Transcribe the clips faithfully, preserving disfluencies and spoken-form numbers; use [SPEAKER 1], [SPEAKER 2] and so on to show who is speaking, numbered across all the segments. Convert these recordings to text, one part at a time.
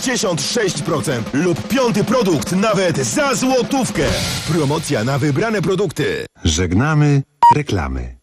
[SPEAKER 1] pięćdziesiąt sześć procent lub piąty produkt nawet za złotówkę. Promocja na wybrane produkty.
[SPEAKER 2] Żegnamy reklamy.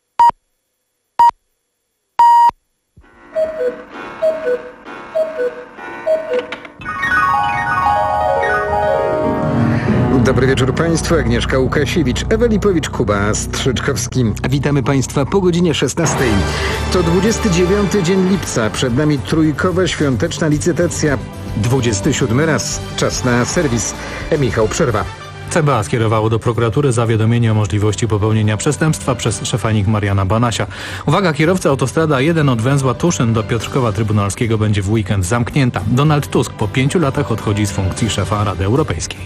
[SPEAKER 3] Dobry wieczór Państwu, Agnieszka Łukasiewicz, Ewa Lipowicz-Kuba, Strzyczkowski. Witamy Państwa po godzinie szesnastej. To dwudziesty dziewiąty dzień lipca, przed nami trójkowa świąteczna licytacja. dwudziesty siódmy raz, czas na serwis. Michał Przerwa.
[SPEAKER 4] C B A skierowało do prokuratury zawiadomienie o możliwości popełnienia przestępstwa przez szefa N I K Mariana Banasia. Uwaga, kierowca autostrada A jeden od węzła Tuszyn do Piotrkowa Trybunalskiego będzie w weekend zamknięta. Donald Tusk po pięciu latach odchodzi z funkcji szefa Rady Europejskiej.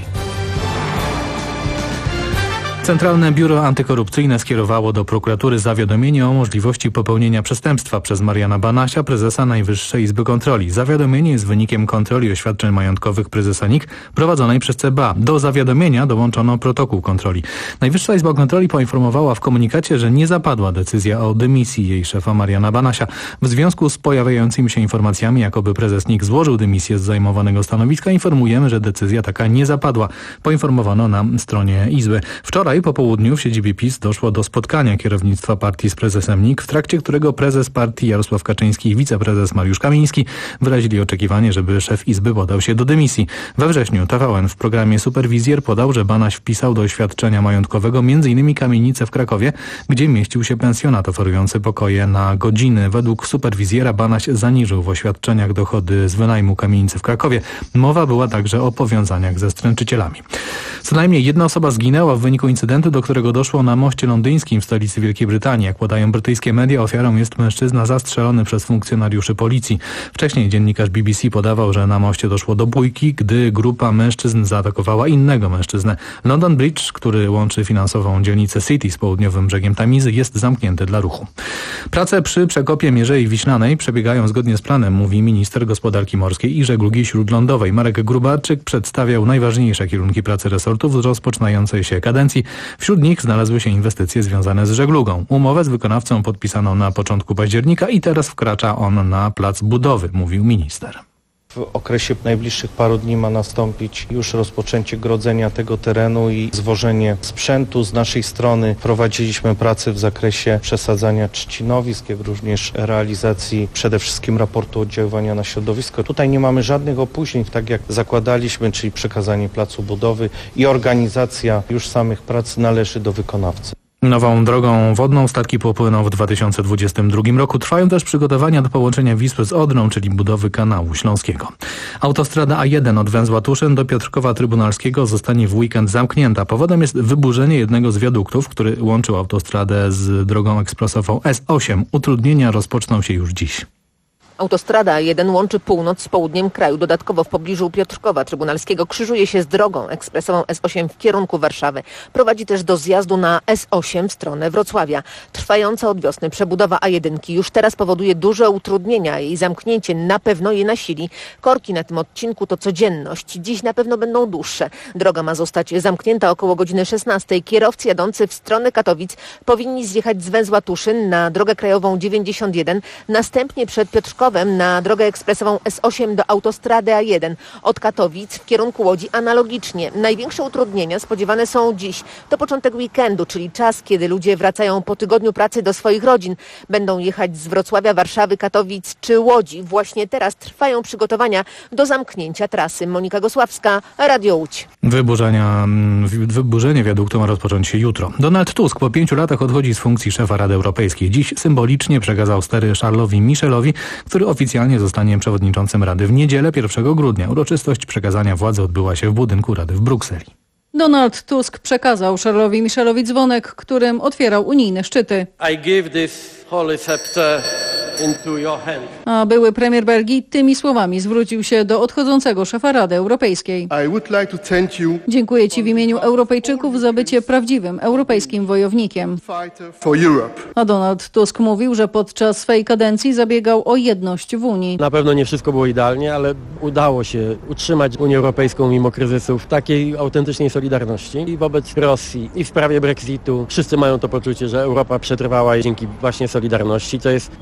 [SPEAKER 4] Centralne Biuro Antykorupcyjne skierowało do prokuratury zawiadomienie o możliwości popełnienia przestępstwa przez Mariana Banasia, prezesa Najwyższej Izby Kontroli. Zawiadomienie jest wynikiem kontroli oświadczeń majątkowych prezesa N I K prowadzonej przez C B A. Do zawiadomienia dołączono protokół kontroli. Najwyższa Izba Kontroli poinformowała w komunikacie, że nie zapadła decyzja o dymisji jej szefa Mariana Banasia. W związku z pojawiającymi się informacjami, jakoby prezes N I K złożył dymisję z zajmowanego stanowiska, informujemy, że decyzja taka nie zapadła. Poinformowano na stronie Izby. Wczoraj po południu w siedzibie PiS doszło do spotkania kierownictwa partii z prezesem N I K, w trakcie którego prezes partii Jarosław Kaczyński i wiceprezes Mariusz Kamiński wyrazili oczekiwanie, żeby szef Izby podał się do dymisji. We wrześniu T V N w programie Superwizjer podał, że Banaś wpisał do oświadczenia majątkowego między innymi kamienicę w Krakowie, gdzie mieścił się pensjonat oferujący pokoje na godziny. Według Superwizjera Banaś zaniżył w oświadczeniach dochody z wynajmu kamienicy w Krakowie. Mowa była także o powiązaniach ze stręczycielami. Co najmniej jedna osoba zginęła w wyniku incydentu, do którego doszło na moście londyńskim w stolicy Wielkiej Brytanii. Jak podają brytyjskie media, ofiarą jest mężczyzna zastrzelony przez funkcjonariuszy policji. Wcześniej dziennikarz B B C podawał, że na moście doszło do bójki, gdy grupa mężczyzn zaatakowała innego mężczyznę. London Bridge, który łączy finansową dzielnicę City z południowym brzegiem Tamizy, jest zamknięty dla ruchu. Prace przy przekopie Mierzei Wiślanej przebiegają zgodnie z planem, mówi minister gospodarki morskiej i żeglugi śródlądowej. Marek Grubarczyk przedstawiał najważniejsze kierunki pracy resortu w rozpoczynającej się kadencji. Wśród nich znalazły się inwestycje związane z żeglugą. Umowę z wykonawcą podpisano na początku października i teraz wkracza on na plac budowy, mówił minister.
[SPEAKER 5] W okresie najbliższych paru dni ma nastąpić już rozpoczęcie grodzenia tego terenu i zwożenie sprzętu. Z naszej strony prowadziliśmy pracę w zakresie przesadzania trzcinowisk, jak również realizacji przede wszystkim raportu oddziaływania na środowisko. Tutaj nie mamy żadnych opóźnień, tak jak zakładaliśmy, czyli przekazanie placu budowy i organizacja już samych prac należy do wykonawcy.
[SPEAKER 4] Nową drogą wodną statki popłyną w dwa tysiące dwudziestym drugim roku. Trwają też przygotowania do połączenia Wisły z Odrą, czyli budowy kanału śląskiego. Autostrada A jeden od węzła Tuszyn do Piotrkowa Trybunalskiego zostanie w weekend zamknięta. Powodem jest wyburzenie jednego z wiaduktów, który łączył autostradę z drogą ekspresową S osiem. Utrudnienia rozpoczną się już dziś.
[SPEAKER 6] Autostrada A jeden łączy północ z południem kraju. Dodatkowo w pobliżu Piotrkowa Trybunalskiego krzyżuje się z drogą ekspresową S osiem w kierunku Warszawy. Prowadzi też do zjazdu na S osiem w stronę Wrocławia. Trwająca od wiosny przebudowa A jeden już teraz powoduje duże utrudnienia, a jej zamknięcie na pewno je nasili. Korki na tym odcinku to codzienność. Dziś na pewno będą dłuższe. Droga ma zostać zamknięta około godziny szesnastej. Kierowcy jadący w stronę Katowic powinni zjechać z węzła Tuszyn na drogę krajową dziewięćdziesiąt jeden, następnie przed Piotrkowem na drogę ekspresową S osiem do autostrady A jeden. Od Katowic w kierunku Łodzi analogicznie. Największe utrudnienia spodziewane są dziś. To początek weekendu, czyli czas, kiedy ludzie wracają po tygodniu pracy do swoich rodzin. Będą jechać z Wrocławia, Warszawy, Katowic czy Łodzi. Właśnie teraz trwają przygotowania do zamknięcia trasy. Monika Gosławska, Radio Łódź.
[SPEAKER 4] Wyburzenia, wyburzenie wiaduktu ma rozpocząć się jutro. Donald Tusk po pięciu latach odchodzi z funkcji szefa Rady Europejskiej. Dziś symbolicznie przekazał stery Charlesowi Michelowi, który oficjalnie zostanie przewodniczącym Rady w niedzielę pierwszego grudnia. Uroczystość przekazania władzy odbyła się w budynku Rady w Brukseli.
[SPEAKER 7] Donald Tusk przekazał Charlesowi Michelowi dzwonek, którym otwierał unijne szczyty.
[SPEAKER 8] I give this holy scepter into your hand.
[SPEAKER 7] A były premier Belgii tymi słowami zwrócił się do odchodzącego szefa Rady Europejskiej.
[SPEAKER 9] I would like to thank you.
[SPEAKER 7] Dziękuję Ci w imieniu Europejczyków za bycie prawdziwym europejskim wojownikiem.
[SPEAKER 9] For Europe.
[SPEAKER 7] A Donald Tusk mówił, że podczas swej kadencji zabiegał o jedność w Unii.
[SPEAKER 8] Na pewno nie wszystko było idealnie, ale udało się utrzymać Unię Europejską mimo kryzysów w takiej autentycznej solidarności i wobec Rosji i w sprawie Brexitu. Wszyscy mają to poczucie, że Europa przetrwała dzięki właśnie solidarności. To jest polską specjalnością.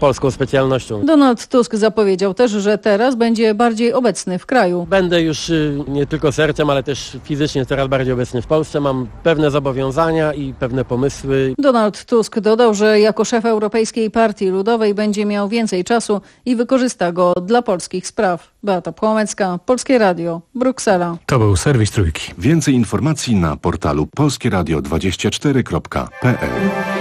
[SPEAKER 8] specjalnością.
[SPEAKER 7] Donald Tusk zapowiedział też, że teraz będzie bardziej obecny w kraju.
[SPEAKER 8] Będę już y, nie tylko sercem, ale też fizycznie coraz bardziej obecny w Polsce. Mam pewne zobowiązania i pewne pomysły.
[SPEAKER 7] Donald Tusk dodał, że jako szef Europejskiej Partii Ludowej będzie miał więcej czasu i wykorzysta go dla polskich spraw. Beata Płomecka, Polskie Radio, Bruksela.
[SPEAKER 4] To był serwis Trójki.
[SPEAKER 2] Więcej informacji na portalu polskieradio dwadzieścia cztery kropka p l.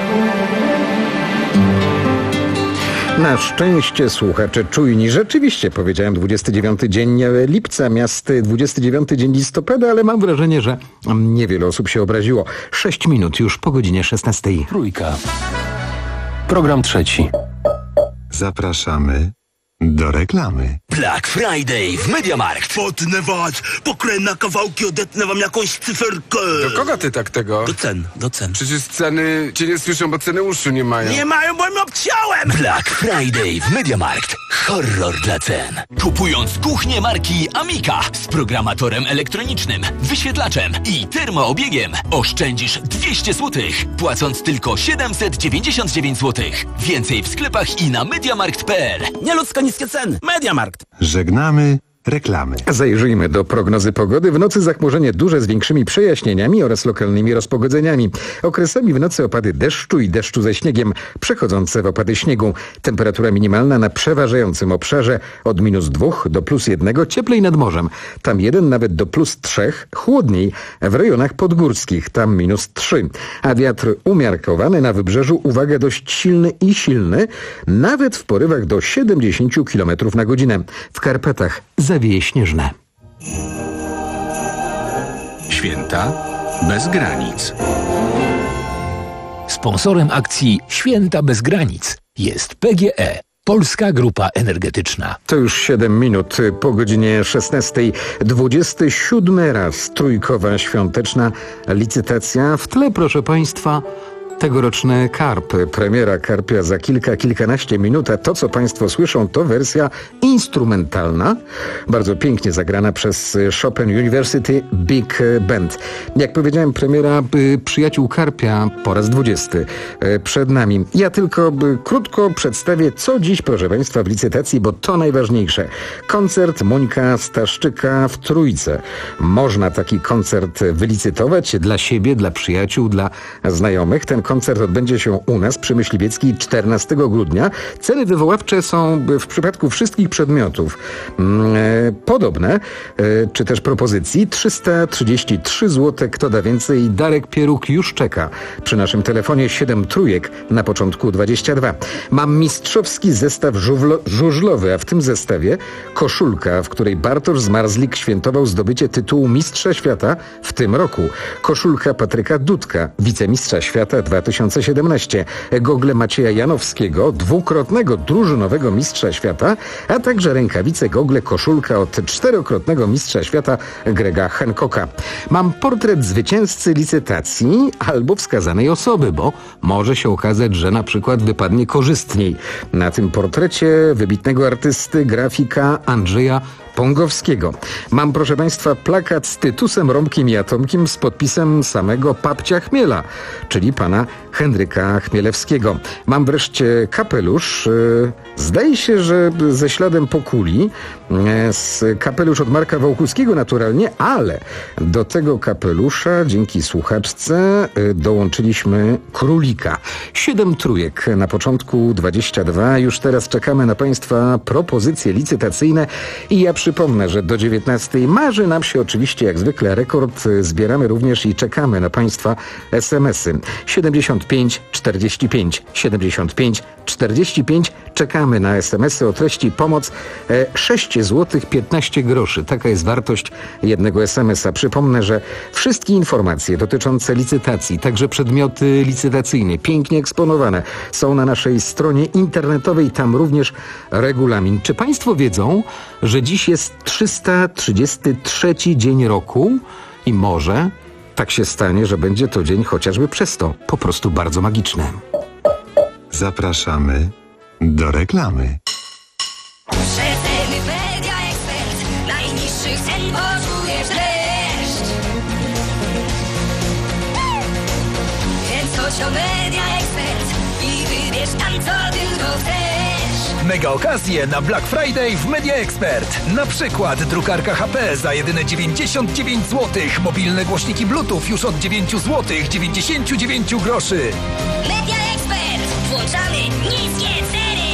[SPEAKER 3] Na szczęście słuchacze czujni. Rzeczywiście powiedziałem dwudziesty dziewiąty dzień lipca, miast dwudziesty dziewiąty dzień listopada, ale mam wrażenie, że niewiele osób się obraziło. Sześć minut już po godzinie szesnastej.
[SPEAKER 10] Trójka. Program trzeci.
[SPEAKER 2] Zapraszamy do reklamy.
[SPEAKER 11] Black Friday w MediaMarkt. Potnę was, pokrę na kawałki, odetnę wam jakąś cyferkę.
[SPEAKER 12] Do kogo ty tak tego?
[SPEAKER 11] Do cen, do cen.
[SPEAKER 12] Przecież ceny cię nie słyszą, bo ceny uszu nie mają.
[SPEAKER 11] Nie mają, bo mi obciąłem. Black Friday w MediaMarkt. Horror dla cen. Kupując kuchnię marki Amica z programatorem elektronicznym, wyświetlaczem i termoobiegiem oszczędzisz dwieście złotych, płacąc tylko siedemset dziewięćdziesiąt dziewięć złotych. Więcej w sklepach i na mediamarkt kropka p l. Nieludzko niskie ceny. MediaMarkt.
[SPEAKER 2] Żegnamy reklamy.
[SPEAKER 3] Zajrzyjmy do prognozy pogody. W nocy zachmurzenie duże z większymi przejaśnieniami oraz lokalnymi rozpogodzeniami. Okresami w nocy opady deszczu i deszczu ze śniegiem, przechodzące w opady śniegu. Temperatura minimalna na przeważającym obszarze od minus dwóch do plus jednego, cieplej nad morzem. Tam jeden nawet do plus trzech, chłodniej w rejonach podgórskich, tam minus trzy. A wiatr umiarkowany na wybrzeżu, uwaga, dość silny i silny, nawet w porywach do siedemdziesiąt kilometrów na godzinę. W Karpatach zawieje śnieżne.
[SPEAKER 10] Święta bez granic.
[SPEAKER 11] Sponsorem akcji Święta bez granic jest P G E. Polska Grupa Energetyczna.
[SPEAKER 3] To już siedem minut po godzinie szesnastej. dwudziesty siódmy raz trójkowa świąteczna licytacja. W tle, proszę Państwa, tegoroczne Karpy. Premiera Karpia za kilka, kilkanaście minut, a to, co Państwo słyszą, to wersja instrumentalna, bardzo pięknie zagrana przez Chopin University Big Band. Jak powiedziałem, premiera y, Przyjaciół Karpia po raz dwudziesty y, przed nami. Ja tylko y, krótko przedstawię, co dziś, proszę Państwa, w licytacji, bo to najważniejsze. Koncert Monika Staszczyka w Trójce. Można taki koncert wylicytować dla siebie, dla przyjaciół, dla znajomych. Ten koncert odbędzie się u nas przy Myśliwieckiej czternastego grudnia. Ceny wywoławcze są w przypadku wszystkich przedmiotów mm, e, podobne, e, czy też propozycji. trzysta trzydzieści trzy złote. Kto da więcej? Darek Pieruk już czeka przy naszym telefonie. Siedem trójek na początku dwadzieścia dwa. Mam mistrzowski zestaw żużlo, żużlowy, a w tym zestawie koszulka, w której Bartosz Zmarzlik świętował zdobycie tytułu Mistrza Świata w tym roku. Koszulka Patryka Dudka, wicemistrza świata dwa tysiące siedemnaście. Gogle Macieja Janowskiego, dwukrotnego drużynowego mistrza świata, a także rękawice, gogle, koszulka od czterokrotnego mistrza świata Grega Hancocka. Mam portret zwycięzcy licytacji albo wskazanej osoby, bo może się okazać, że na przykład wypadnie korzystniej. Na tym portrecie wybitnego artysty, grafika Andrzeja Pongowskiego. Mam, proszę Państwa, plakat z Tytusem, Rąbkiem i Atomkiem z podpisem samego Papcia Chmiela, czyli pana Henryka Chmielewskiego. Mam wreszcie kapelusz, yy, zdaje się, że ze śladem po kuli, yy, z kapelusz od Marka Wołkuskiego naturalnie, ale do tego kapelusza dzięki słuchaczce yy, dołączyliśmy królika. Siedem trójek na początku dwadzieścia dwa. Już teraz czekamy na Państwa propozycje licytacyjne i ja przypomnę, że do dziewiętnastej marzy nam się oczywiście jak zwykle rekord. Zbieramy również i czekamy na Państwa es em esy. siedemdziesiąt pięć czterdzieści pięć siedemdziesiąt pięć czterdzieści pięć. Czekamy na es em esy o treści pomoc. sześć złotych piętnaście groszy. Taka jest wartość jednego es em esa. Przypomnę, że wszystkie informacje dotyczące licytacji, także przedmioty licytacyjne, pięknie eksponowane, są na naszej stronie internetowej. Tam również regulamin. Czy Państwo wiedzą, że dziś jest trzysta trzydziesty trzeci dzień roku i może tak się stanie, że będzie to dzień chociażby przez to po prostu bardzo magiczny.
[SPEAKER 2] Zapraszamy do reklamy.
[SPEAKER 13] Przeceny Media Expert. Najniższych cen poczujesz dreszcz. Więc chodź do Media Expert i wybierz tam, co tylko chcesz.
[SPEAKER 14] Mega okazje na Black Friday w Media Expert. Na przykład drukarka H P za jedyne dziewięćdziesiąt dziewięć złotych, mobilne głośniki Bluetooth już od dziewięć złotych dziewięćdziesiąt dziewięć groszy.
[SPEAKER 13] Media Expert. Włączamy niskie ceny.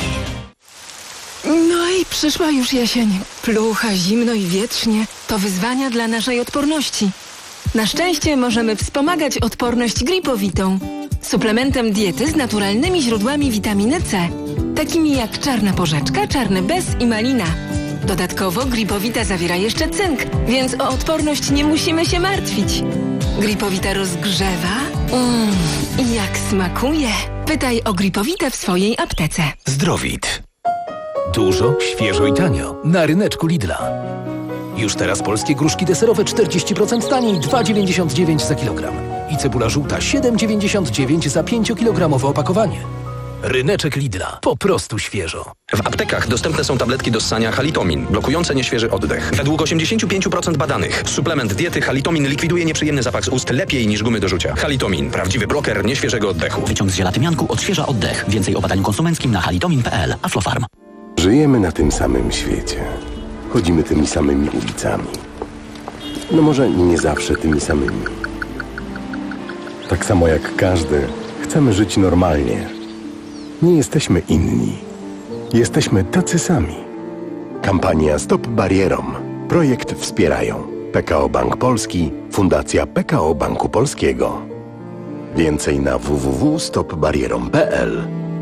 [SPEAKER 15] No i przyszła już jesień. Plucha, zimno i wietrznie. To wyzwania dla naszej odporności. Na szczęście możemy wspomagać odporność Gripowitą. Suplementem diety z naturalnymi źródłami witaminy C. Takimi jak czarna porzeczka, czarny bez i malina. Dodatkowo Gripowita zawiera jeszcze cynk, więc o odporność nie musimy się martwić. Gripowita rozgrzewa. Mmm, i jak smakuje. Pytaj o Gripowitę w swojej aptece.
[SPEAKER 11] Zdrowit. Dużo, świeżo i tanio. Na ryneczku Lidla. Już teraz polskie gruszki deserowe czterdzieści procent taniej, dwa dziewięćdziesiąt dziewięć za kilogram. I cebula żółta siedem dziewięćdziesiąt dziewięć za pięciokilogramowe opakowanie. Ryneczek Lidla. Po prostu świeżo.
[SPEAKER 16] W aptekach dostępne są tabletki do ssania Halitomin, blokujące nieświeży oddech. Według osiemdziesiąt pięć procent badanych suplement diety Halitomin likwiduje nieprzyjemny zapach z ust lepiej niż gumy do rzucia. Halitomin. Prawdziwy bloker nieświeżego oddechu.
[SPEAKER 17] Wyciąg z zielatymianku odświeża oddech. Więcej o badaniu konsumenckim na halitomin kropka p l. Aflofarm.
[SPEAKER 18] Żyjemy na tym samym świecie. Chodzimy tymi samymi ulicami. No może nie zawsze tymi samymi. Tak samo jak każdy, chcemy żyć normalnie. Nie jesteśmy inni. Jesteśmy tacy sami. Kampania Stop Barierom. Projekt wspierają P K O Bank Polski, Fundacja P K O Banku Polskiego. Więcej na w w w kropka stop barierom kropka p l.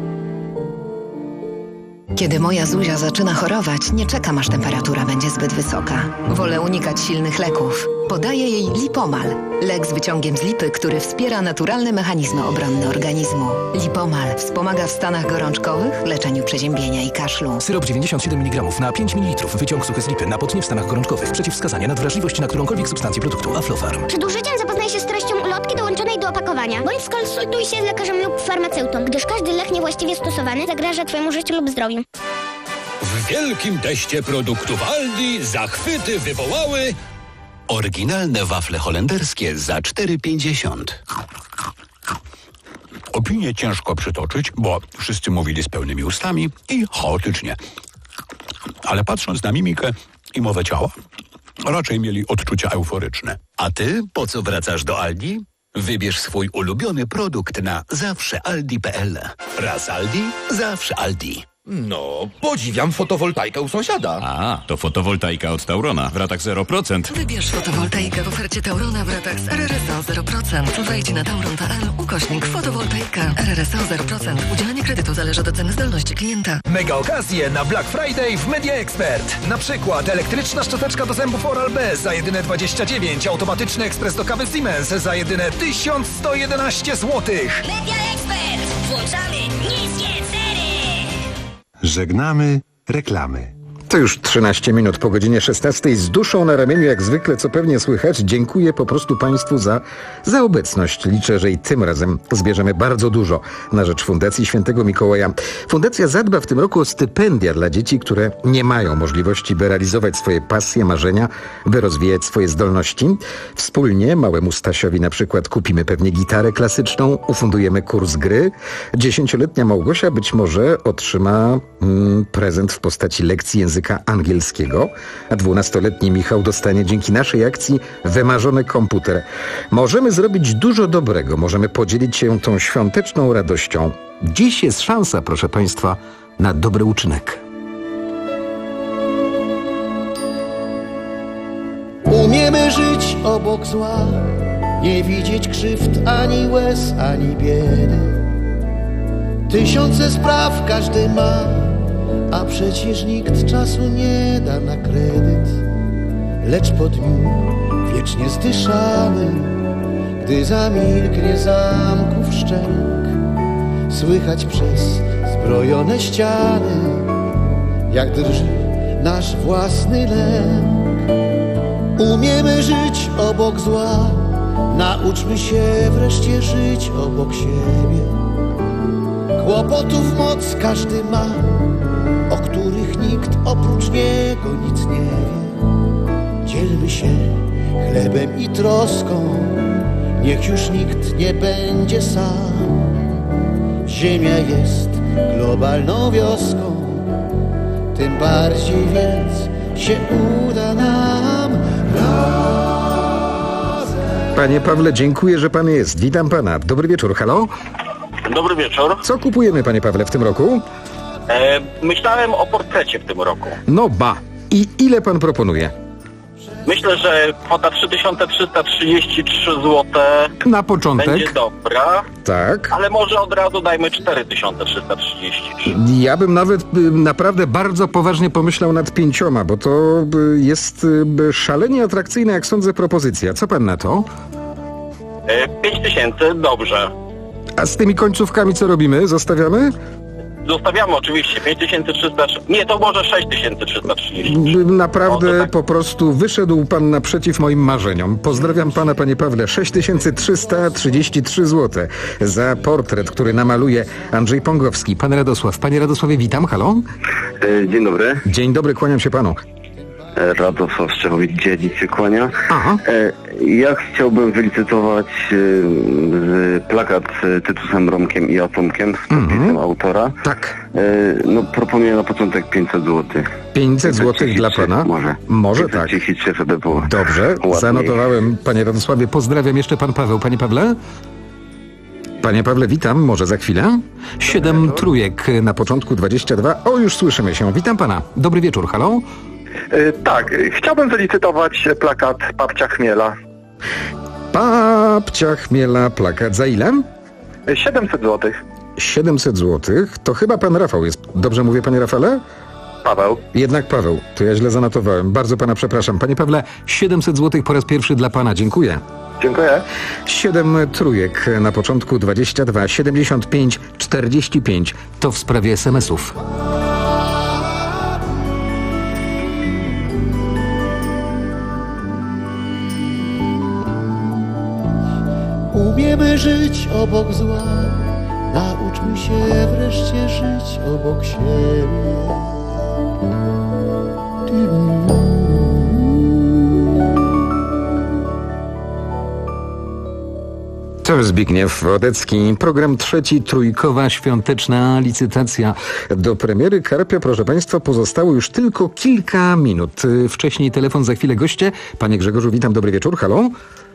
[SPEAKER 19] Kiedy moja Zuzia zaczyna chorować, nie czekam, aż temperatura będzie zbyt wysoka. Wolę unikać silnych leków. Podaję jej Lipomal. Lek z wyciągiem z lipy, który wspiera naturalne mechanizmy obronne organizmu. Lipomal wspomaga w stanach gorączkowych, leczeniu przeziębienia i kaszlu.
[SPEAKER 11] Syrop dziewięćdziesiąt siedem miligramów na pięć mililitrów. Wyciąg suchy z lipy na potnie w stanach gorączkowych. Przeciwwskazania na wrażliwość na którąkolwiek substancję produktu. Aflofarm.
[SPEAKER 20] Przed użyciem zapoznaj się z treścią ulotki dołączonej do opakowania, bądź skonsultuj się z lekarzem lub farmaceutą, gdyż każdy lek niewłaściwie stosowany zagraża Twojemu życiu lub zdrowiu.
[SPEAKER 21] W wielkim teście produktów Aldi zachwyty wywołały oryginalne wafle holenderskie za cztery pięćdziesiąt. Opinię ciężko przytoczyć, bo wszyscy mówili z pełnymi ustami i chaotycznie. Ale patrząc na mimikę i mowę ciała, raczej mieli odczucia euforyczne. A ty po co wracasz do Aldi? Wybierz swój ulubiony produkt na zawsze aldi kropka p l. Raz Aldi, zawsze Aldi.
[SPEAKER 22] No, podziwiam fotowoltaikę u sąsiada.
[SPEAKER 23] A, to fotowoltaika od Taurona w ratach zero procent.
[SPEAKER 24] Wybierz fotowoltaikę w ofercie Taurona w ratach z R R S O zero procent. Wejdź na tauron kropka p l ukośnik fotowoltaika. R R S O zero procent. Udzielenie kredytu zależy od oceny zdolności klienta.
[SPEAKER 14] Mega okazje na Black Friday w Media Expert. Na przykład elektryczna szczoteczka do zębów Oral-B za jedyne dwadzieścia dziewięć, automatyczny ekspres do kawy Siemens za jedyne tysiąc sto jedenaście złotych.
[SPEAKER 13] Media Expert. Włączamy niskie ceny.
[SPEAKER 2] Żegnamy reklamy.
[SPEAKER 3] To już trzynaście minut po godzinie szesnastej. Z duszą na ramieniu, jak zwykle, co pewnie słychać, dziękuję po prostu Państwu za, za obecność. Liczę, że i tym razem zbierzemy bardzo dużo na rzecz Fundacji Świętego Mikołaja. Fundacja zadba w tym roku o stypendia dla dzieci, które nie mają możliwości, by realizować swoje pasje, marzenia, by rozwijać swoje zdolności. Wspólnie małemu Stasiowi na przykład kupimy pewnie gitarę klasyczną, ufundujemy kurs gry. Dziesięcioletnia Małgosia być może otrzyma mm, prezent w postaci lekcji języka angielskiego, a dwunastoletni Michał dostanie dzięki naszej akcji wymarzony komputer. Możemy zrobić dużo dobrego, możemy podzielić się tą świąteczną radością. Dziś jest szansa, proszę Państwa, na dobry uczynek.
[SPEAKER 25] Umiemy żyć obok zła, nie widzieć krzywd ani łez, ani biedy. Tysiące spraw każdy ma, a przecież nikt czasu nie da na kredyt. Lecz po dniu wiecznie zdyszamy, gdy zamilknie zamków szczęk, słychać przez zbrojone ściany, jak drży nasz własny lęk. Umiemy żyć obok zła, nauczmy się wreszcie żyć obok siebie. Kłopotów moc każdy ma, o których nikt oprócz niego nic nie wie. Dzielmy się chlebem i troską, niech już nikt nie będzie sam. Ziemia jest globalną wioską, tym bardziej więc się uda nam razem.
[SPEAKER 3] Panie Pawle, dziękuję, że pan jest. Witam pana. Dobry wieczór. Halo?
[SPEAKER 1] Dobry wieczór.
[SPEAKER 3] Co kupujemy, panie Pawle, w tym roku?
[SPEAKER 1] E, myślałem o portrecie w tym roku.
[SPEAKER 3] No ba. I ile pan proponuje?
[SPEAKER 1] Myślę, że kwota trzy tysiące trzysta trzydzieści trzy złote
[SPEAKER 3] na początek
[SPEAKER 1] będzie dobra.
[SPEAKER 3] Tak.
[SPEAKER 1] Ale może od razu dajmy cztery tysiące trzysta trzydzieści trzy.
[SPEAKER 3] Ja bym nawet y, naprawdę bardzo poważnie pomyślał nad pięcioma, bo to y, jest y, szalenie atrakcyjna, jak sądzę, propozycja. Co pan na to?
[SPEAKER 1] E, pięć tysięcy, dobrze.
[SPEAKER 3] A z tymi końcówkami co robimy? Zostawiamy?
[SPEAKER 1] Zostawiamy oczywiście pięć tysięcy trzysta. Nie, to może sześć tysięcy trzysta trzydzieści.
[SPEAKER 3] Naprawdę tak. Po prostu wyszedł pan naprzeciw moim marzeniom. Pozdrawiam pana, panie Pawle. sześć tysięcy trzysta trzydzieści trzy złote za portret, który namaluje Andrzej Pągowski. Pan Radosław. Panie Radosławie, witam. Halo?
[SPEAKER 5] Dzień dobry.
[SPEAKER 3] Dzień dobry, kłaniam się panu.
[SPEAKER 5] Radosław Szczechowic-Dziedzic się kłania.
[SPEAKER 3] Aha.
[SPEAKER 5] Ja chciałbym wylicytować plakat z Tytusem Romkiem i Atomkiem, z podpisem mm-hmm. autora.
[SPEAKER 3] Tak.
[SPEAKER 5] No proponuję na początek pięćset złotych.
[SPEAKER 3] pięćset złotych dla pana?
[SPEAKER 5] Może.
[SPEAKER 3] Może tak.
[SPEAKER 5] pięćset trzydzieści trzy, żeby było
[SPEAKER 3] Dobrze,
[SPEAKER 5] ładniej.
[SPEAKER 3] Zanotowałem, panie Radosławie. Pozdrawiam jeszcze pan Paweł. Panie Pawle? Panie Pawle, witam. Może za chwilę? Siedem trójek na początku dwadzieścia dwa. O, już słyszymy się. Witam pana. Dobry wieczór. Halo?
[SPEAKER 6] Tak, chciałbym wylicytować plakat Babcia Chmiela.
[SPEAKER 3] Babcia Chmiela, plakat za ile?
[SPEAKER 6] siedemset złotych.
[SPEAKER 3] siedemset złotych? To chyba pan Rafał jest. Dobrze mówię, panie Rafale?
[SPEAKER 6] Paweł.
[SPEAKER 3] Jednak Paweł. To ja źle zanotowałem. Bardzo pana przepraszam. Panie Pawle, siedemset złotych po raz pierwszy dla pana. Dziękuję.
[SPEAKER 6] Dziękuję.
[SPEAKER 3] Siedem trójek na początku dwadzieścia dwa, siedemdziesiąt pięć, czterdzieści pięć. To w sprawie es em esów.
[SPEAKER 25] Umiemy żyć obok zła, nauczmy się wreszcie żyć obok siebie.
[SPEAKER 3] To Zbigniew Wodecki. Program trzeci, trójkowa świąteczna licytacja. Do premiery Karpia, proszę państwa, pozostało już tylko kilka minut. Wcześniej telefon, za chwilę goście. Panie Grzegorzu, witam, dobry wieczór, halo?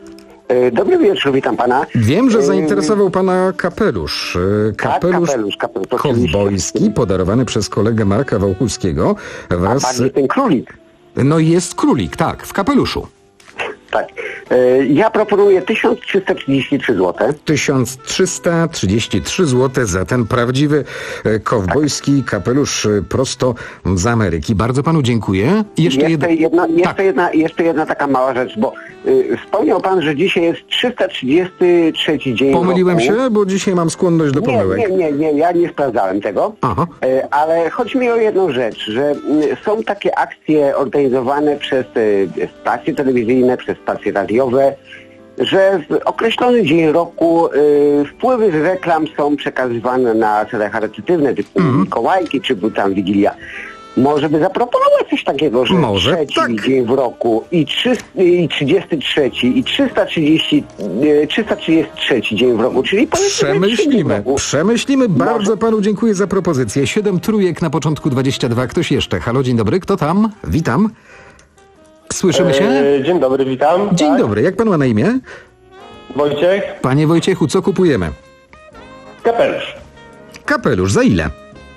[SPEAKER 8] Dobry wieczór, witam pana.
[SPEAKER 3] Wiem, że zainteresował pana kapelusz. Kapelusz,
[SPEAKER 8] tak, kapelusz, kapelusz
[SPEAKER 3] kowbojski, podarowany przez kolegę Marka Wałchuskiego. Wraz...
[SPEAKER 8] A pan jest ten królik.
[SPEAKER 3] No jest królik, tak, w kapeluszu.
[SPEAKER 8] Tak. Ja proponuję tysiąc trzysta trzydzieści trzy złote.
[SPEAKER 3] tysiąc trzysta trzydzieści trzy złote za ten prawdziwy kowbojski kapelusz prosto z Ameryki. Bardzo panu dziękuję.
[SPEAKER 8] Jeszcze, jeszcze,
[SPEAKER 3] jed...
[SPEAKER 8] jedna, jeszcze,
[SPEAKER 3] tak.
[SPEAKER 8] jedna, jeszcze jedna taka mała rzecz, bo y, wspomniał pan, że dzisiaj jest trzysta trzydziesty trzeci dzień
[SPEAKER 3] Pomyliłem
[SPEAKER 8] roku.
[SPEAKER 3] się, bo dzisiaj mam skłonność do pomyłek.
[SPEAKER 8] Nie, nie, nie, nie, ja nie sprawdzałem tego.
[SPEAKER 3] Aha.
[SPEAKER 8] Y, ale chodzi mi o jedną rzecz, że y, są takie akcje organizowane przez y, stacje telewizyjne, przez stacje radiowe, że w określony dzień roku y, wpływy z reklam są przekazywane na cele charytatywne, typu mm. Mikołajki, czy był tam Wigilia. Może by zaproponować coś takiego, że
[SPEAKER 3] Może,
[SPEAKER 8] trzeci
[SPEAKER 3] tak.
[SPEAKER 8] dzień w roku i, trzysta, i trzydziesty trzeci i trzysta trzydzieści, trzysta trzydzieści trzeci dzień w roku, czyli
[SPEAKER 3] Przemyślimy, przemyślimy. Bardzo panu dziękuję za propozycję. Siedem trójek na początku dwadzieścia dwa. Ktoś jeszcze? Halo, dzień dobry, kto tam? Witam. Słyszymy się?
[SPEAKER 6] Eee, dzień dobry, witam.
[SPEAKER 3] Dzień
[SPEAKER 6] tak.
[SPEAKER 3] dobry, jak pan ma na imię?
[SPEAKER 6] Wojciech.
[SPEAKER 3] Panie Wojciechu, co kupujemy?
[SPEAKER 6] Kapelusz.
[SPEAKER 3] Kapelusz, za ile?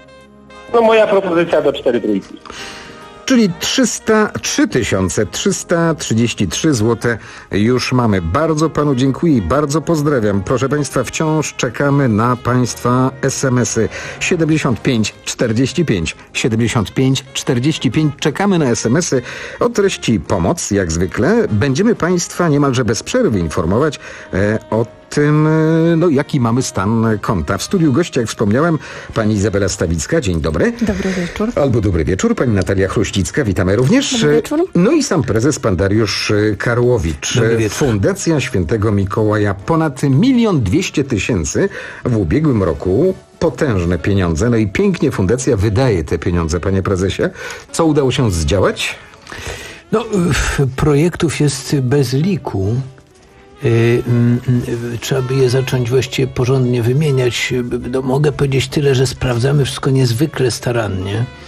[SPEAKER 6] No moja propozycja do cztery trójki.
[SPEAKER 3] Czyli trzysta, trzy tysiące trzysta trzydzieści trzy złote już mamy. Bardzo panu dziękuję i bardzo pozdrawiam. Proszę państwa, wciąż czekamy na państwa es em esy. siedemdziesiąt pięć czterdzieści pięć, siedemdziesiąt pięć czterdzieści pięć. Czekamy na es em esy o treści pomoc, jak zwykle. Będziemy państwa niemalże bez przerwy informować e, o tym, no jaki mamy stan konta. W studiu gości, jak wspomniałem, pani Izabela Stawicka. Dzień dobry.
[SPEAKER 9] Dobry wieczór.
[SPEAKER 3] Albo dobry wieczór. Pani Natalia Chruścicka. Witamy również.
[SPEAKER 9] Dobry wieczór.
[SPEAKER 3] No i sam prezes pan Dariusz Karłowicz. Fundacja Świętego Mikołaja. Ponad milion dwieście tysięcy w ubiegłym roku. Potężne pieniądze. No i pięknie fundacja wydaje te pieniądze, panie prezesie. Co udało się zdziałać?
[SPEAKER 26] No, projektów jest bez liku. Trzeba by je zacząć właściwie porządnie wymieniać. No, mogę powiedzieć tyle, że sprawdzamy wszystko niezwykle starannie.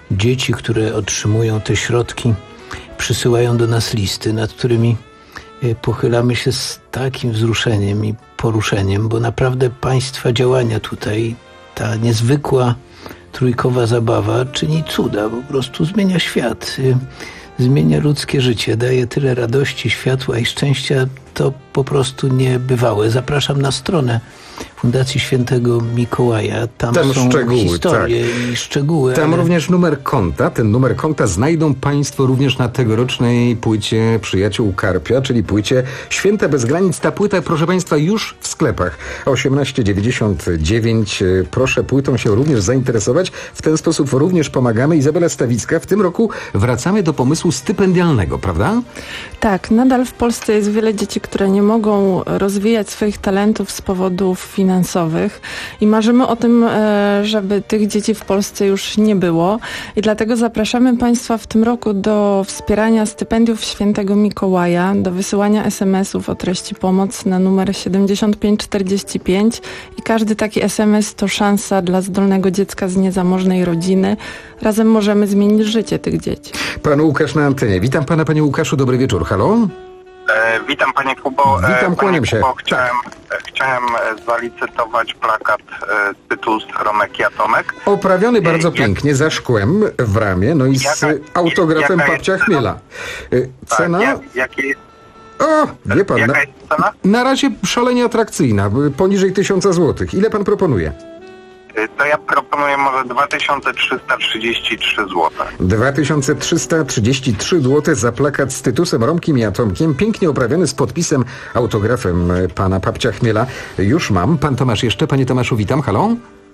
[SPEAKER 26] dzieci, które otrzymują te środki, przysyłają do nas listy, nad którymi pochylamy się z takim wzruszeniem i poruszeniem, bo naprawdę państwa działania tutaj, ta niezwykła trójkowa zabawa czyni cuda, po prostu zmienia świat, zmienia ludzkie życie, daje tyle radości, światła i szczęścia, to po prostu niebywałe. Zapraszam na stronę Fundacji Świętego Mikołaja. Tam,
[SPEAKER 3] Tam
[SPEAKER 26] są
[SPEAKER 3] szczegóły,
[SPEAKER 26] historie
[SPEAKER 3] tak.
[SPEAKER 26] i szczegóły.
[SPEAKER 3] Tam
[SPEAKER 26] ale...
[SPEAKER 3] również numer konta. Ten numer konta znajdą Państwo również na tegorocznej płycie Przyjaciół Karpia, czyli płycie Święta bez granic. Ta płyta, proszę Państwa, już w sklepach. osiemnaście dziewięćdziesiąt dziewięć. Proszę płytą się również zainteresować. W ten sposób również pomagamy. Izabela Stawicka, w tym roku wracamy do pomysłu stypendialnego, prawda?
[SPEAKER 4] Tak, nadal w Polsce jest wiele dzieci, które nie mogą rozwijać swoich talentów z powodów finansowych i marzymy o tym, żeby tych dzieci w Polsce już nie było i dlatego zapraszamy Państwa w tym roku do wspierania stypendiów Świętego Mikołaja, do wysyłania es em esów o treści pomoc na numer siedemdziesiąt pięć czterdzieści pięć i każdy taki es em es to szansa dla zdolnego dziecka z niezamożnej rodziny. Razem możemy zmienić życie tych dzieci.
[SPEAKER 3] Pan Łukasz na antenie. Witam Pana, Panie Łukaszu. Dobry wieczór. Halo?
[SPEAKER 7] E, witam Panie Kubo.
[SPEAKER 3] Witam,
[SPEAKER 7] e, panie
[SPEAKER 3] kłaniam się.
[SPEAKER 7] Kubo, chciałem, e, chciałem zalicytować plakat e, tytuł Romek i Atomek.
[SPEAKER 3] Oprawiony bardzo
[SPEAKER 7] e,
[SPEAKER 3] pięknie, za szkłem w ramię, no i z
[SPEAKER 7] jaka,
[SPEAKER 3] autografem
[SPEAKER 7] jaka
[SPEAKER 3] Babcia
[SPEAKER 7] jest
[SPEAKER 3] Chmiela. E, Cena?
[SPEAKER 7] Tak, jak, jakie jest,
[SPEAKER 3] O, wie pan,
[SPEAKER 7] jaka
[SPEAKER 3] na,
[SPEAKER 7] jest cena?
[SPEAKER 3] na razie szalenie atrakcyjna, poniżej tysiąca złotych. Ile pan proponuje?
[SPEAKER 7] E, to ja proponuję może dwa tysiące trzysta trzydzieści trzy złote.
[SPEAKER 3] dwa tysiące trzysta trzydzieści trzy złote za plakat z Tytusem, Romkiem i Atomkiem, pięknie oprawiony z podpisem, autografem pana Babcia Chmiela. Już mam. Pan Tomasz jeszcze. Panie Tomaszu, witam. Halo?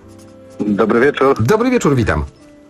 [SPEAKER 9] Dobry wieczór.
[SPEAKER 3] Dobry wieczór, witam.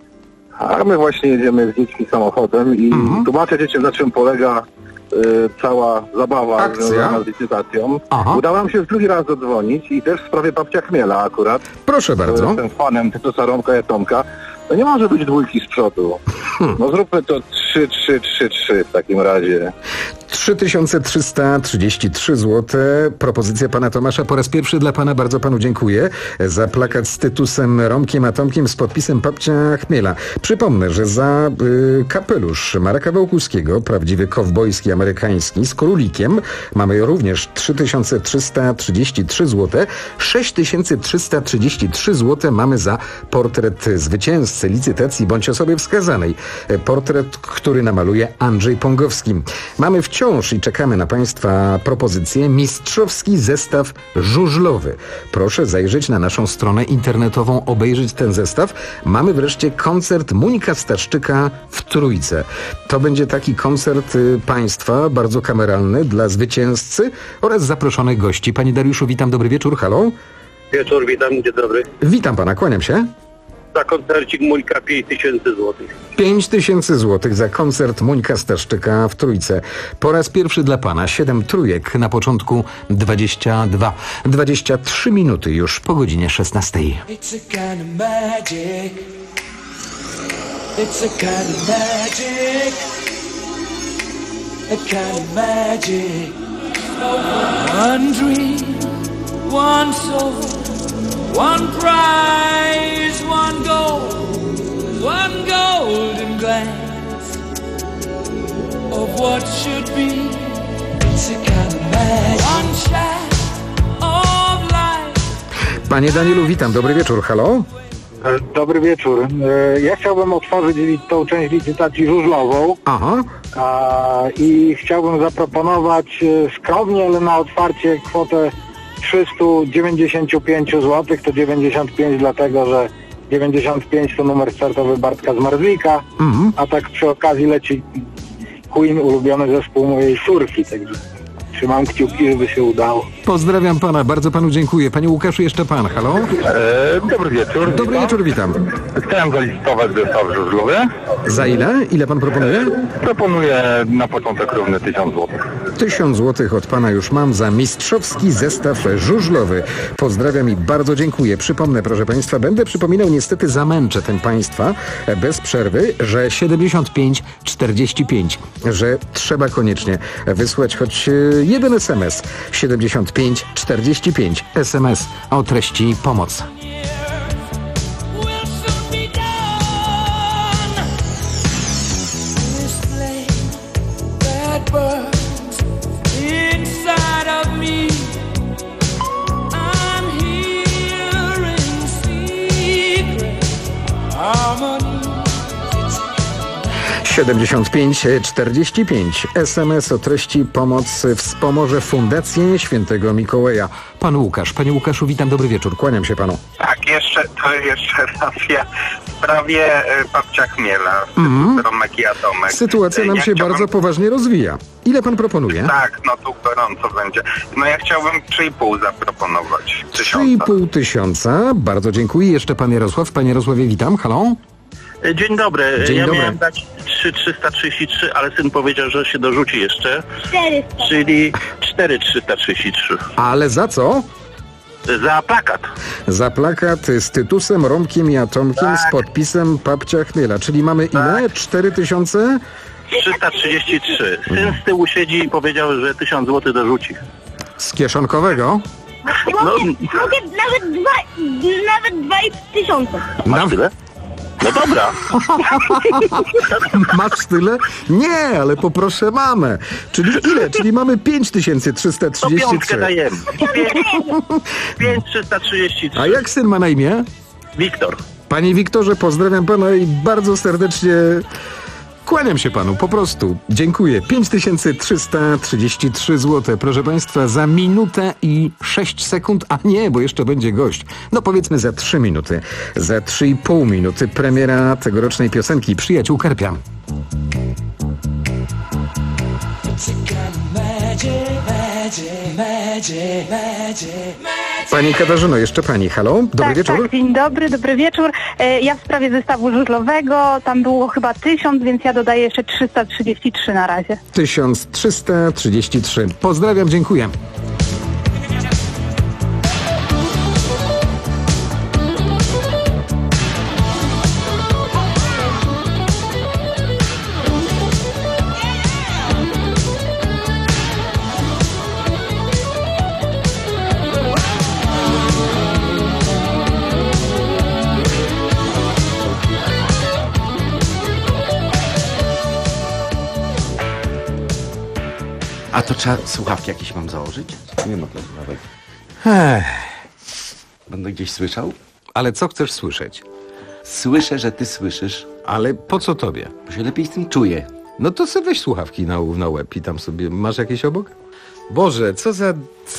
[SPEAKER 9] A my właśnie jedziemy z dziećmi samochodem i mhm. tłumaczę dzieciom, na czym polega y, cała zabawa związana z licytacją.
[SPEAKER 3] Aha.
[SPEAKER 9] Udało nam się drugi raz dodzwonić i też w sprawie Babcia Chmiela akurat.
[SPEAKER 3] Proszę bardzo.
[SPEAKER 9] Jestem fanem Tytusa, Romka i Atomka. To nie może być dwójki z przodu. Hmm. No zróbmy to trzy trzy trzy trzy w takim razie.
[SPEAKER 3] trzy tysiące trzysta trzydzieści trzy złote. Propozycja pana Tomasza. Po raz pierwszy dla pana bardzo panu dziękuję za plakat z Tytusem, Romkiem, Atomkiem z podpisem Babcia Chmiela. Przypomnę, że za y, kapelusz Marka Wołkuskiego, prawdziwy kowbojski amerykański z królikiem, mamy również trzy tysiące trzysta trzydzieści trzy złote. sześć tysięcy trzysta trzydzieści trzy złote mamy za portret zwycięzcy licytacji bądź osoby wskazanej. Portret, który namaluje Andrzej Pongowski. Mamy wciąż i czekamy na Państwa propozycje mistrzowski zestaw żużlowy. Proszę zajrzeć na naszą stronę internetową, obejrzeć ten zestaw. Mamy wreszcie koncert Muńka Staszczyka w Trójce. To będzie taki koncert y, Państwa, bardzo kameralny dla zwycięzcy oraz zaproszonych gości. Panie Dariuszu, witam, dobry wieczór, halo?
[SPEAKER 10] Wieczór, witam, dzień dobry.
[SPEAKER 3] Witam Pana, kłaniam się.
[SPEAKER 10] Za koncercik Muńka pięć tysięcy złotych.
[SPEAKER 3] pięć tysięcy złotych za koncert Muńka Staszczyka w Trójce. Po raz pierwszy dla Pana siedem trójek na początku dwadzieścia dwa. dwadzieścia trzy minuty już po godzinie szesnastej.
[SPEAKER 12] It's a kind of magic. It's a kind of magic. A kind of magic. One dream, one soul, one prize, one gold, one golden glance of what should be. It's a kind of magic. One shot of light.
[SPEAKER 3] Panie Danielu, witam. Dobry wieczór. Halo?
[SPEAKER 6] Dobry wieczór. Ja chciałbym otworzyć tą część licytacji żużlową.
[SPEAKER 3] Aha.
[SPEAKER 6] A, i chciałbym zaproponować skromnie, ale na otwarcie kwotę trzysta dziewięćdziesiąt pięć złotych. To dziewięćdziesiąt pięć dlatego, że dziewięćdziesiąt pięć to numer startowy Bartka Zmarzlika, mhm. a tak przy okazji leci Queen, ulubiony zespół mojej córki, także trzymam kciuki, żeby się udało.
[SPEAKER 3] Pozdrawiam Pana, bardzo Panu dziękuję. Panie Łukaszu, jeszcze Pan, halo?
[SPEAKER 9] Eee, dobry wieczór.
[SPEAKER 3] Dobry
[SPEAKER 9] witam.
[SPEAKER 3] wieczór, witam.
[SPEAKER 9] Chciałem zalicytować zestaw żużlowy.
[SPEAKER 3] Za ile? Ile Pan proponuje?
[SPEAKER 9] Eee, proponuję na początek równy tysiąc złotych.
[SPEAKER 3] Tysiąc złotych od Pana już mam za mistrzowski zestaw żużlowy. Pozdrawiam i bardzo dziękuję. Przypomnę, proszę Państwa, będę przypominał, niestety zamęczę ten Państwa bez przerwy, że siedemdziesiąt pięć czterdzieści pięć, że trzeba koniecznie wysłać choć jeden es em es. siedemdziesiąt pięć czterdzieści pięć es em es o treści pomoc.
[SPEAKER 12] words inside of me. I'm hearing secret harmony.
[SPEAKER 3] siedemdziesiąt pięć czterdzieści pięć. S M S o treści pomoc wspomoże Fundację Świętego Mikołaja. Pan Łukasz. Panie Łukaszu, witam, dobry wieczór. Kłaniam się panu.
[SPEAKER 7] Tak, jeszcze, to jeszcze raz ja w sprawie y, babcia Chmiela,
[SPEAKER 3] Mhm.
[SPEAKER 7] Romek i Atomek.
[SPEAKER 3] Sytuacja nam
[SPEAKER 7] Ja
[SPEAKER 3] się
[SPEAKER 7] chciałbym-
[SPEAKER 3] bardzo poważnie rozwija. Ile pan proponuje?
[SPEAKER 7] Tak, no tu gorąco będzie. No ja chciałbym trzy i pół zaproponować.
[SPEAKER 3] trzy i pół tysiąca. Bardzo dziękuję. Jeszcze pan Jarosław. Panie Jarosławie, witam. Halo?
[SPEAKER 1] Dzień dobry.
[SPEAKER 3] Dzień
[SPEAKER 1] ja
[SPEAKER 3] dobry.
[SPEAKER 1] miałem dać trzy tysiące trzysta trzydzieści trzy, ale syn powiedział, że się dorzuci jeszcze.
[SPEAKER 20] czterysta.
[SPEAKER 1] Czyli cztery tysiące trzysta trzydzieści trzy.
[SPEAKER 3] Ale za co?
[SPEAKER 1] Za plakat.
[SPEAKER 3] Za plakat z Tytusem, Romkiem i Atomkiem z podpisem babcia Chmiela. Czyli mamy ile? cztery tysiące?
[SPEAKER 1] trzysta trzydzieści trzy. Syn z tyłu siedzi i powiedział, że tysiąc złotych dorzuci.
[SPEAKER 3] Z kieszonkowego?
[SPEAKER 1] No,
[SPEAKER 20] Mogę nawet dwa, nawet dwa i pół tysiąca.
[SPEAKER 1] masz tyle? No dobra.
[SPEAKER 3] Masz tyle? Nie, ale poproszę mamę. Czyli ile? Czyli mamy pięć tysięcy trzysta
[SPEAKER 1] To
[SPEAKER 3] trzydzieści
[SPEAKER 1] piątkę
[SPEAKER 3] trzy.
[SPEAKER 1] dajemy. pięć tysięcy trzysta trzydzieści trzy.
[SPEAKER 3] A jak syn ma na imię?
[SPEAKER 1] Wiktor.
[SPEAKER 3] Panie Wiktorze, pozdrawiam pana i bardzo serdecznie kłaniam się panu, po prostu. Dziękuję. pięć tysięcy trzysta trzydzieści trzy złote. Proszę państwa, za minutę i sześć sekund, a nie, bo jeszcze będzie gość. No powiedzmy za trzy minuty. Za trzy i pół minuty premiera tegorocznej piosenki Przyjaciół Karpia. Pani Katarzyno, jeszcze pani. Halo? Dobry
[SPEAKER 11] tak,
[SPEAKER 3] wieczór.
[SPEAKER 11] Tak, dzień dobry, dobry wieczór. E, ja w sprawie zestawu żużlowego, tam było chyba tysiąc, więc ja dodaję jeszcze trzysta trzydzieści trzy na razie.
[SPEAKER 3] tysiąc trzysta trzydzieści trzy. Pozdrawiam, dziękuję.
[SPEAKER 15] A to trzeba słuchawki jakieś mam założyć? Nie ma dla słuchawek.
[SPEAKER 3] Ech.
[SPEAKER 15] Będę gdzieś słyszał?
[SPEAKER 3] Ale co chcesz słyszeć?
[SPEAKER 15] Słyszę, że ty słyszysz.
[SPEAKER 3] Ale po co tobie?
[SPEAKER 15] Bo się lepiej z tym czuję.
[SPEAKER 3] No to sobie weź słuchawki na, na łeb i tam sobie... Masz jakieś obok? Boże, co za...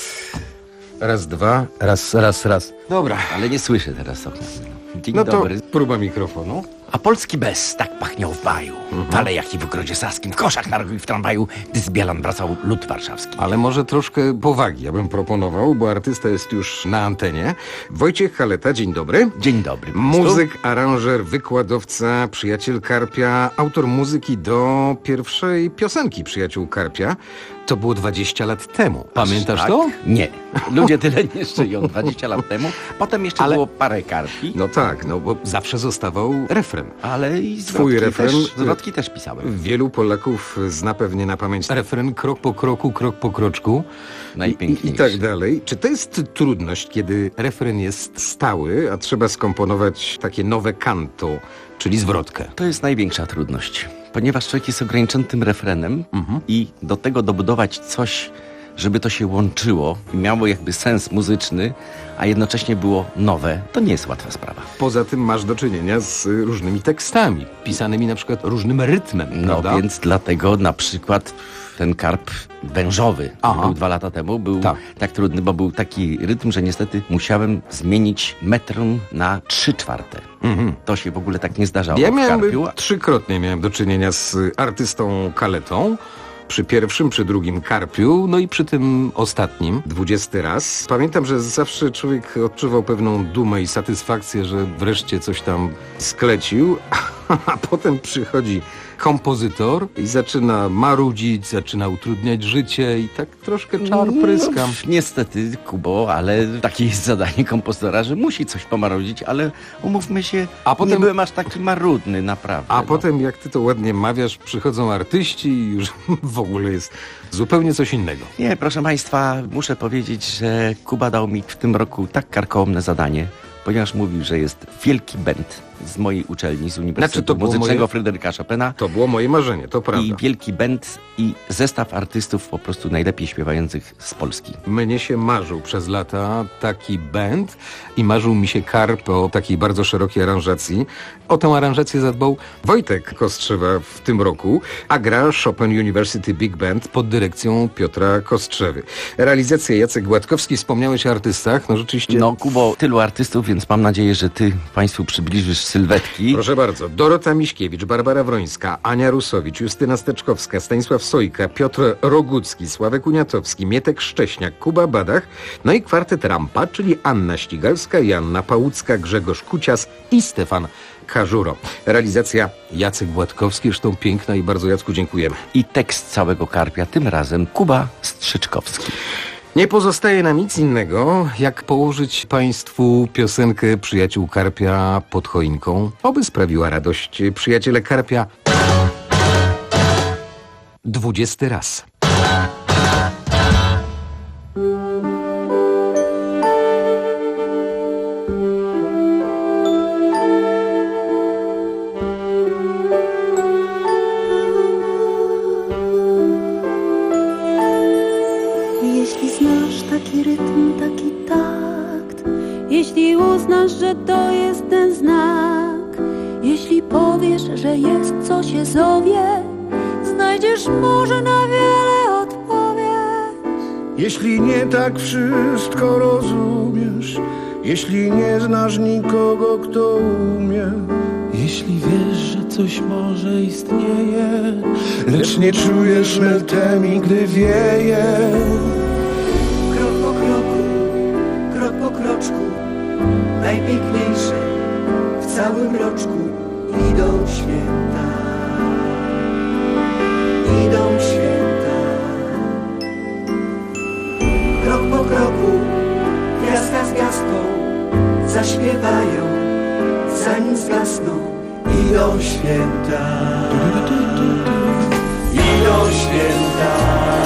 [SPEAKER 3] Raz, dwa, raz, raz, raz.
[SPEAKER 15] Dobra, ale nie słyszę teraz okna. Dzień
[SPEAKER 3] No
[SPEAKER 15] dobry.
[SPEAKER 3] to próba mikrofonu.
[SPEAKER 15] A polski bez tak pachniał w baju.
[SPEAKER 3] Mhm.
[SPEAKER 15] W alejach i w ogrodzie saskim, w koszach na rogu i w tramwaju, gdy z Bielan wracał lud warszawski.
[SPEAKER 3] Ale może troszkę powagi ja bym proponował, bo artysta jest już na antenie. Wojciech Haleta, dzień dobry.
[SPEAKER 15] Dzień dobry.
[SPEAKER 3] Muzyk, aranżer, wykładowca, przyjaciel Karpia, autor muzyki do pierwszej piosenki Przyjaciół Karpia. To było dwadzieścia lat temu. Pamiętasz
[SPEAKER 15] tak?
[SPEAKER 3] to?
[SPEAKER 15] Nie. Ludzie tyle nie żyją dwadzieścia lat temu. Potem jeszcze
[SPEAKER 3] Ale-
[SPEAKER 15] było parę karpi.
[SPEAKER 3] No tak, no bo zawsze zostawał refren.
[SPEAKER 15] Ale i
[SPEAKER 3] Twój
[SPEAKER 15] zwrotki
[SPEAKER 3] refren.
[SPEAKER 15] też, zwrotki też pisałem.
[SPEAKER 3] Wielu Polaków zna pewnie na pamięć refren krok po kroku, krok po kroczku. I, i
[SPEAKER 15] Najpiękniejszy.
[SPEAKER 3] tak dalej. Czy to jest trudność, kiedy refren jest stały, a trzeba skomponować takie nowe canto, czyli zwrotkę?
[SPEAKER 15] To jest największa trudność, ponieważ człowiek jest ograniczony tym refrenem i do tego dobudować coś, żeby to się łączyło i miało jakby sens muzyczny, a jednocześnie było nowe, to nie jest łatwa sprawa.
[SPEAKER 3] Poza tym masz do czynienia z różnymi tekstami, pisanymi na przykład różnym rytmem,
[SPEAKER 15] No
[SPEAKER 3] prawda?
[SPEAKER 15] więc dlatego na przykład ten karp wężowy, który
[SPEAKER 3] Aha.
[SPEAKER 15] był dwa lata temu, był
[SPEAKER 3] Tak.
[SPEAKER 15] tak trudny, bo był taki rytm, że niestety musiałem zmienić metron na trzy czwarte.
[SPEAKER 3] Mhm.
[SPEAKER 15] To się w ogóle tak nie zdarzało
[SPEAKER 3] Ja
[SPEAKER 15] w
[SPEAKER 3] miałem,
[SPEAKER 15] karpiu.
[SPEAKER 3] trzykrotnie miałem do czynienia z artystą Kaletą. Przy pierwszym, przy drugim Karpiu, no i przy tym ostatnim, dwudziesty raz. Pamiętam, że zawsze człowiek odczuwał pewną dumę i satysfakcję, że wreszcie coś tam sklecił, a potem przychodzi kompozytor i zaczyna marudzić, zaczyna utrudniać życie i tak troszkę czar pryskam.
[SPEAKER 15] No, niestety, Kubo, ale takie jest zadanie kompozytora, że musi coś pomarudzić, ale umówmy się,
[SPEAKER 3] A potem-
[SPEAKER 15] nie byłem aż taki marudny, naprawdę.
[SPEAKER 3] A
[SPEAKER 15] no.
[SPEAKER 3] potem, jak ty to ładnie mawiasz, przychodzą artyści i już w ogóle jest zupełnie coś innego.
[SPEAKER 15] Nie, proszę Państwa, muszę powiedzieć, że Kuba dał mi w tym roku tak karkołomne zadanie, ponieważ mówił, że jest wielki band z mojej uczelni, z Uniwersytetu
[SPEAKER 3] Znaczy, to było
[SPEAKER 15] Muzycznego
[SPEAKER 3] moje-
[SPEAKER 15] Fryderyka Chopina.
[SPEAKER 3] To było moje marzenie, to prawda.
[SPEAKER 15] I wielki band i zestaw artystów po prostu najlepiej śpiewających z Polski.
[SPEAKER 3] Mnie się marzył przez lata taki band i marzył mi się karp o takiej bardzo szerokiej aranżacji. O tę aranżację zadbał Wojtek Kostrzewa w tym roku, a gra Chopin University Big Band pod dyrekcją Piotra Kostrzewy. Realizacja Jacek Gładkowski, wspomniałeś o artystach, no rzeczywiście...
[SPEAKER 15] No Kubo, tylu artystów, więc mam nadzieję, że ty Państwu przybliżysz sylwetki.
[SPEAKER 3] Proszę bardzo, Dorota Miśkiewicz, Barbara Wrońska, Ania Rusowicz, Justyna Steczkowska, Stanisław Sojka, Piotr Rogucki, Sławek Uniatowski, Mietek Szcześniak, Kuba Badach, no i kwartet Rampa, czyli Anna Ścigalska, Joanna Pałucka, Grzegorz Kucias i Stefan Każuro. Realizacja Jacek Gładkowski, zresztą piękna i bardzo Jacku dziękujemy.
[SPEAKER 15] I tekst całego Karpia, tym razem Kuba Strzyczkowski.
[SPEAKER 3] Nie pozostaje nam nic innego, jak położyć Państwu piosenkę Przyjaciół Karpia pod choinką, oby sprawiła radość. Przyjaciele Karpia dwudziesty raz.
[SPEAKER 16] Jeśli znasz taki rytm, taki takt, jeśli uznasz, że to jest ten znak, jeśli powiesz, że jest co się zowie, znajdziesz może na wiele odpowiedź.
[SPEAKER 17] Jeśli nie tak wszystko rozumiesz, jeśli nie znasz nikogo, kto umie, jeśli wiesz, że coś może istnieje, lecz nie czujesz meltemii, gdy wieje.
[SPEAKER 12] Krok po kroku, krok po kroczku, najpiękniejsze w całym roczku idą święta, idą święta. Krok po kroku, gwiazda z gwiazdką zaśpiewają, zanim zgasną. Idą święta, idą święta.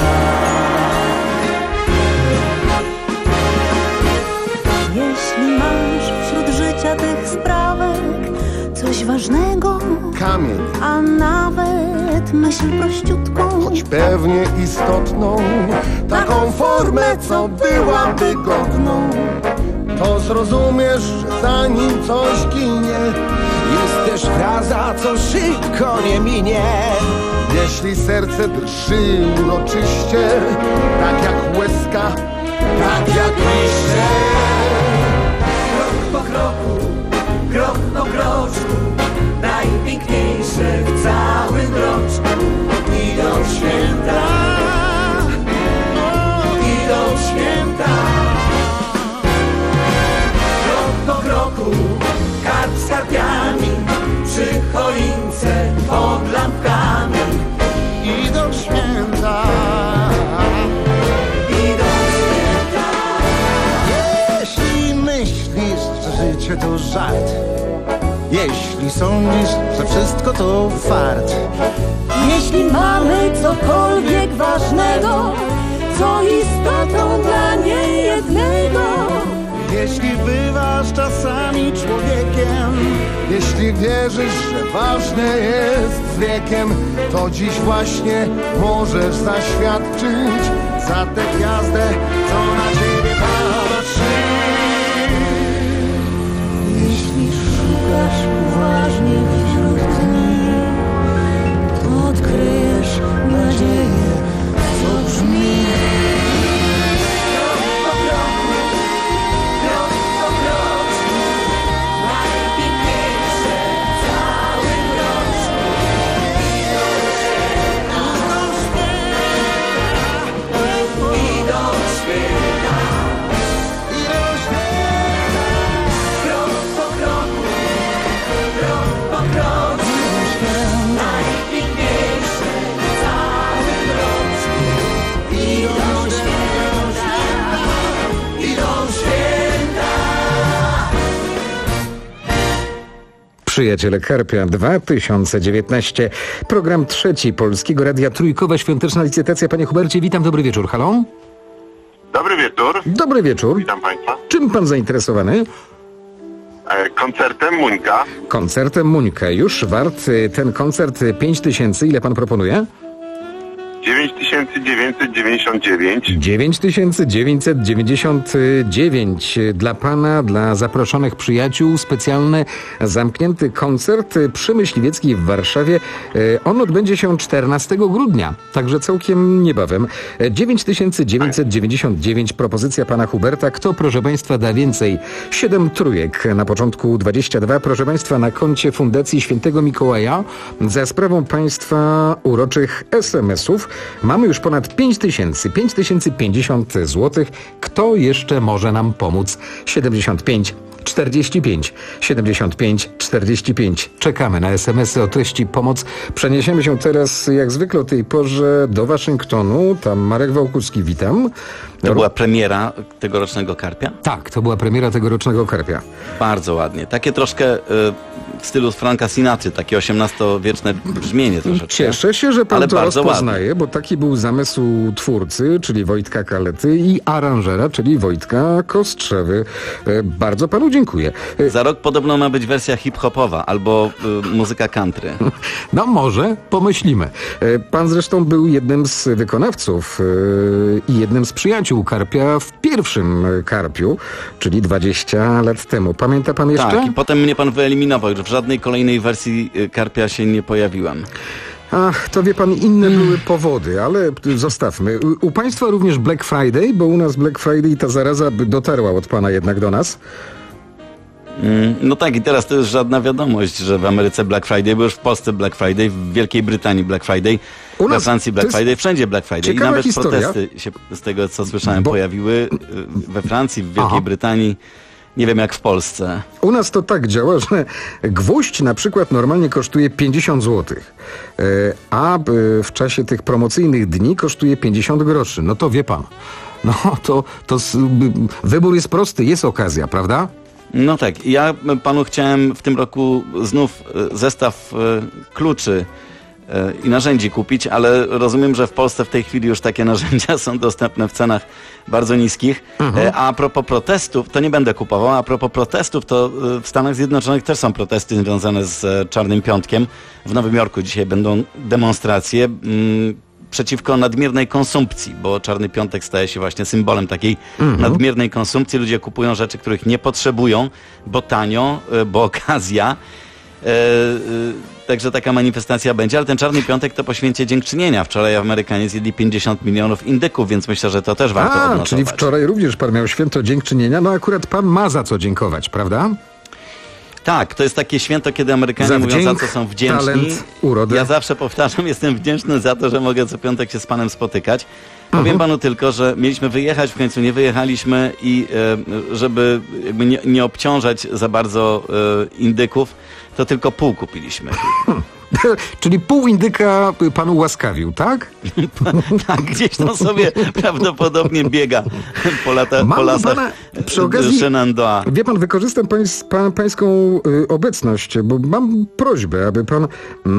[SPEAKER 16] Jeśli masz wśród życia tych sprawek coś ważnego,
[SPEAKER 17] Kamień,
[SPEAKER 16] a nawet myśl prościutką,
[SPEAKER 17] choć pewnie istotną, taką formę, co byłaby godną, to zrozumiesz, że zanim coś ginie, jest też fraza, co szybko nie minie. Jeśli serce drży uroczyście, tak jak łezka, tak jak liście.
[SPEAKER 12] Krok po kroku, krok po kroczku, najpiękniejsze w całym roczku. Idą święta, idą święta. Krok po kroku, karp z karpiami, przy choince pod lampkami.
[SPEAKER 17] Idą święta,
[SPEAKER 12] idą święta.
[SPEAKER 17] Jeśli myślisz, że życie to żart, jeśli sądzisz, że wszystko to fart,
[SPEAKER 16] jeśli mamy cokolwiek ważnego, co istotą dla niejednego,
[SPEAKER 17] jeśli bywasz czasami człowiekiem, jeśli wierzysz, że ważne jest z wiekiem, to dziś właśnie możesz zaświadczyć za tę gwiazdę, co na ciebie patrzy.
[SPEAKER 16] jeśli szukasz uważnie wśród dni, to odkryjesz nadzieję, co brzmi.
[SPEAKER 3] Przyjaciele Karpia dwa tysiące dziewiętnaście. Program trzeci Polskiego Radia Trójkowa Świąteczna Licytacja. Panie Hubercie, witam, dobry wieczór. Halo?
[SPEAKER 7] Dobry wieczór.
[SPEAKER 3] Dobry wieczór.
[SPEAKER 7] Witam Państwa.
[SPEAKER 3] Czym pan zainteresowany?
[SPEAKER 18] Koncertem Muńka.
[SPEAKER 3] Koncertem Muńka. Już wart y, ten koncert pięć tysięcy. Ile pan proponuje?
[SPEAKER 18] dziewięć tysięcy dziewięćset dziewięćdziesiąt dziewięć.
[SPEAKER 3] dziewięć tysięcy dziewięćset dziewięćdziesiąt dziewięć. Dla pana, dla zaproszonych przyjaciół specjalny, zamknięty koncert przy Myśliwieckiej w Warszawie. On odbędzie się czternastego grudnia, także całkiem niebawem. dziewięć tysięcy dziewięćset dziewięćdziesiąt dziewięć. Propozycja pana Huberta. Kto, proszę państwa, da więcej? siedem trójek. Na początku dwadzieścia dwa. Proszę państwa, na koncie Fundacji Świętego Mikołaja za sprawą państwa uroczych es em esów mamy już ponad pięć tysięcy, pięć tysięcy pięćdziesiąt złotych. Kto jeszcze może nam pomóc? siedemdziesiąt pięć czterdzieści pięć, siedemdziesiąt pięć czterdzieści pięć. Czekamy na es em esy o treści pomoc. Przeniesiemy się teraz, jak zwykle o tej porze, do Waszyngtonu. Tam Marek Wałkuski, witam.
[SPEAKER 15] To była premiera tegorocznego Karpia?
[SPEAKER 3] Tak, to była premiera tegorocznego Karpia.
[SPEAKER 15] Bardzo ładnie. Takie troszkę y, w stylu Franka Sinatry, takie osiemnastowieczne brzmienie troszeczkę.
[SPEAKER 3] Cieszę się, że pan
[SPEAKER 15] ale
[SPEAKER 3] to
[SPEAKER 15] bardzo
[SPEAKER 3] rozpoznaje,
[SPEAKER 15] ładnie.
[SPEAKER 3] bo taki był zamysł twórcy, czyli Wojtka Kalety, i aranżera, czyli Wojtka Kostrzewy. E, bardzo panu dziękuję. E,
[SPEAKER 15] Za rok podobno ma być wersja hip-hopowa albo y, muzyka country.
[SPEAKER 3] No może, pomyślimy. E, pan zresztą był jednym z wykonawców e, i jednym z przyjaciół Karpia w pierwszym Karpiu, czyli dwadzieścia lat temu. Pamięta pan jeszcze?
[SPEAKER 15] Tak, i potem mnie pan wyeliminował, że w żadnej kolejnej wersji y, Karpia się nie pojawiłem.
[SPEAKER 3] Ach, to wie pan, inne były powody, ale zostawmy. U, u państwa również Black Friday, bo u nas Black Friday ta zaraza by dotarła od pana jednak do nas.
[SPEAKER 15] Mm, no tak, i teraz to jest żadna wiadomość, że w Ameryce Black Friday, bo już w Polsce Black Friday, w Wielkiej Brytanii Black Friday,
[SPEAKER 3] u
[SPEAKER 15] we Francji Black Friday, wszędzie Black Friday. I nawet
[SPEAKER 3] historia.
[SPEAKER 15] protesty się, z tego co słyszałem, bo... pojawiły we Francji, w Wielkiej
[SPEAKER 3] Aha.
[SPEAKER 15] Brytanii. Nie wiem jak w Polsce.
[SPEAKER 3] U nas to tak działa, że gwóźdź na przykład normalnie kosztuje pięćdziesiąt złotych, a w czasie tych promocyjnych dni kosztuje pięćdziesiąt groszy. No to wie pan, no to, to wybór jest prosty, jest okazja, prawda?
[SPEAKER 15] No tak, ja panu chciałem w tym roku znów zestaw kluczy i narzędzi kupić, ale rozumiem, że w Polsce w tej chwili już takie narzędzia są dostępne w cenach bardzo niskich. Mhm. A propos protestów, to nie będę kupował, a propos protestów, to w Stanach Zjednoczonych też są protesty związane z Czarnym Piątkiem. W Nowym Jorku dzisiaj będą demonstracje mm, przeciwko nadmiernej konsumpcji, bo Czarny Piątek staje się właśnie symbolem takiej mhm. nadmiernej konsumpcji. Ludzie kupują rzeczy, których nie potrzebują, bo tanio, bo okazja. E, e, Także taka manifestacja będzie, ale ten Czarny Piątek to po święcie dziękczynienia. Wczoraj Amerykanie zjedli pięćdziesiąt milionów indyków, więc myślę, że to też warto
[SPEAKER 3] A,
[SPEAKER 15] odnotować.
[SPEAKER 3] czyli wczoraj również pan miał święto dziękczynienia. No akurat pan ma za co dziękować, prawda?
[SPEAKER 15] Tak, to jest takie święto, kiedy Amerykanie
[SPEAKER 3] za
[SPEAKER 15] mówią,
[SPEAKER 3] wdzięk,
[SPEAKER 15] za co są wdzięczni.
[SPEAKER 3] Talent, urodę.
[SPEAKER 15] Ja zawsze powtarzam, jestem wdzięczny za to, że mogę co piątek się z panem spotykać. Powiem
[SPEAKER 3] Mhm.
[SPEAKER 15] panu tylko, że mieliśmy wyjechać, w końcu nie wyjechaliśmy i e, żeby jakby nie, nie obciążać za bardzo e, indyków, to tylko pół kupiliśmy.
[SPEAKER 3] Hmm. Czyli pół indyka panu łaskawił, tak?
[SPEAKER 15] Tak, gdzieś tam sobie prawdopodobnie biega po, lata,
[SPEAKER 3] Mam
[SPEAKER 15] po lasach
[SPEAKER 3] pana, przy okazji,
[SPEAKER 15] Shenandoah.
[SPEAKER 3] Wie pan, wykorzystam pańs, pa, pańską y, obecność, bo mam prośbę, aby pan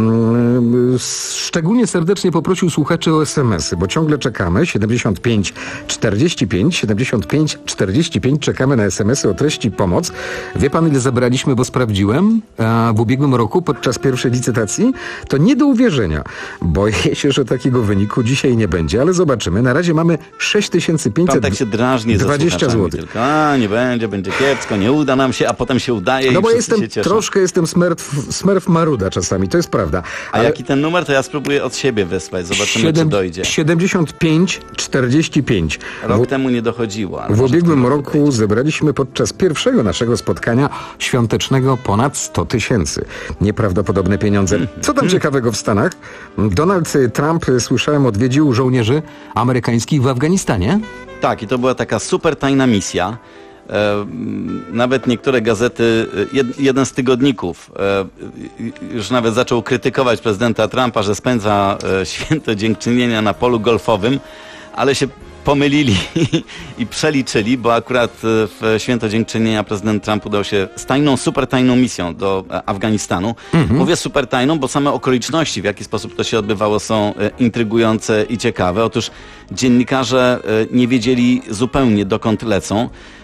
[SPEAKER 3] y, szczególnie serdecznie poprosił słuchaczy o es em esy, bo ciągle czekamy. siedemdziesiąt pięć czterdzieści pięć, siedemdziesiąt pięć czterdzieści pięć, czekamy na es em esy o treści pomoc. Wie pan, ile zebraliśmy, bo sprawdziłem a w ubiegłym roku podczas pierwszej licytacji? To nie do uwierzenia. Boję się, że takiego wyniku dzisiaj nie będzie, ale zobaczymy. Na razie mamy sześć tysięcy pięćset
[SPEAKER 15] Pan tak się drażni
[SPEAKER 3] dwadzieścia złotych.
[SPEAKER 15] Tylko, a nie będzie, będzie kiepsko, nie uda nam się, a potem się udaje
[SPEAKER 3] no
[SPEAKER 15] i
[SPEAKER 3] bo
[SPEAKER 15] wszyscy
[SPEAKER 3] jestem,
[SPEAKER 15] się cieszą.
[SPEAKER 3] troszkę jestem smerf, smerf maruda czasami, to jest prawda.
[SPEAKER 15] A ale... jaki ten numer, to ja spróbuję od siebie wysłać, zobaczymy siedem, czy dojdzie.
[SPEAKER 3] siedemdziesiąt pięć czterdzieści pięć.
[SPEAKER 15] Rok
[SPEAKER 3] w,
[SPEAKER 15] temu nie dochodziło. Ale
[SPEAKER 3] w ubiegłym
[SPEAKER 15] w
[SPEAKER 3] roku dojdzie. Zebraliśmy podczas pierwszego naszego spotkania świątecznego ponad sto tysięcy. Nieprawdopodobne pieniądze. Co tam ciekawego w Stanach? Donald Trump, słyszałem, odwiedził żołnierzy amerykańskich w Afganistanie.
[SPEAKER 15] Tak, i to była taka super tajna misja. E, nawet niektóre gazety, jed, jeden z tygodników e, już nawet zaczął krytykować prezydenta Trumpa, że spędza e, święto dziękczynienia na polu golfowym, ale się pomylili i przeliczyli, bo akurat w święto dziękczynienia prezydent Trump udał się z tajną, super tajną misją do Afganistanu. Mhm. Mówię super tajną, bo same okoliczności, w jaki sposób to się odbywało, są intrygujące i ciekawe. Otóż dziennikarze nie wiedzieli zupełnie, dokąd lecą.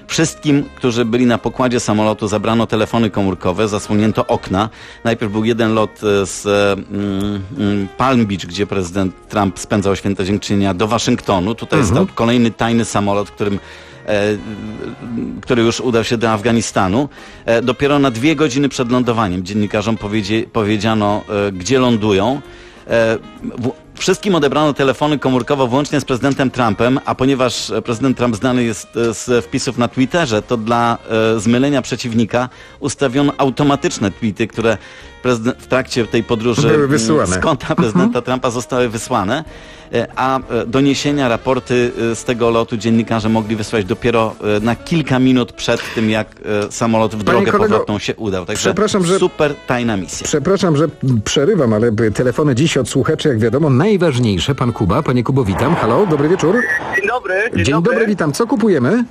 [SPEAKER 15] Wszystkim, którzy byli na pokładzie samolotu, zabrano telefony komórkowe, zasłonięto okna. Najpierw był jeden lot z mm, Palm Beach, gdzie prezydent Trump spędzał święto dziękczynienia, do Waszyngtonu. Tutaj mhm. stał kolejny tajny samolot, którym E, który już udał się do Afganistanu. E, dopiero na dwie godziny przed lądowaniem dziennikarzom powiedzie, powiedziano, e, gdzie lądują. E, w, wszystkim odebrano telefony komórkowe włącznie z prezydentem Trumpem, a ponieważ prezydent Trump znany jest z wpisów na Twitterze, to dla e, zmylenia przeciwnika ustawiono automatyczne tweety, które w trakcie tej podróży z konta prezydenta mhm. Trumpa zostały wysłane, a doniesienia, raporty z tego lotu dziennikarze mogli wysłać dopiero na kilka minut przed tym, jak samolot w drogę kolego, powrotną się udał. Także przepraszam, że, super tajna misja.
[SPEAKER 3] Przepraszam, że przerywam, ale telefony dziś od słuchaczy, jak wiadomo, najważniejsze. Pan Kuba. Panie Kubo, witam. Halo, dobry wieczór.
[SPEAKER 14] Dzień dobry. Dzień,
[SPEAKER 3] dzień dobry. dobry, witam. Co kupujemy?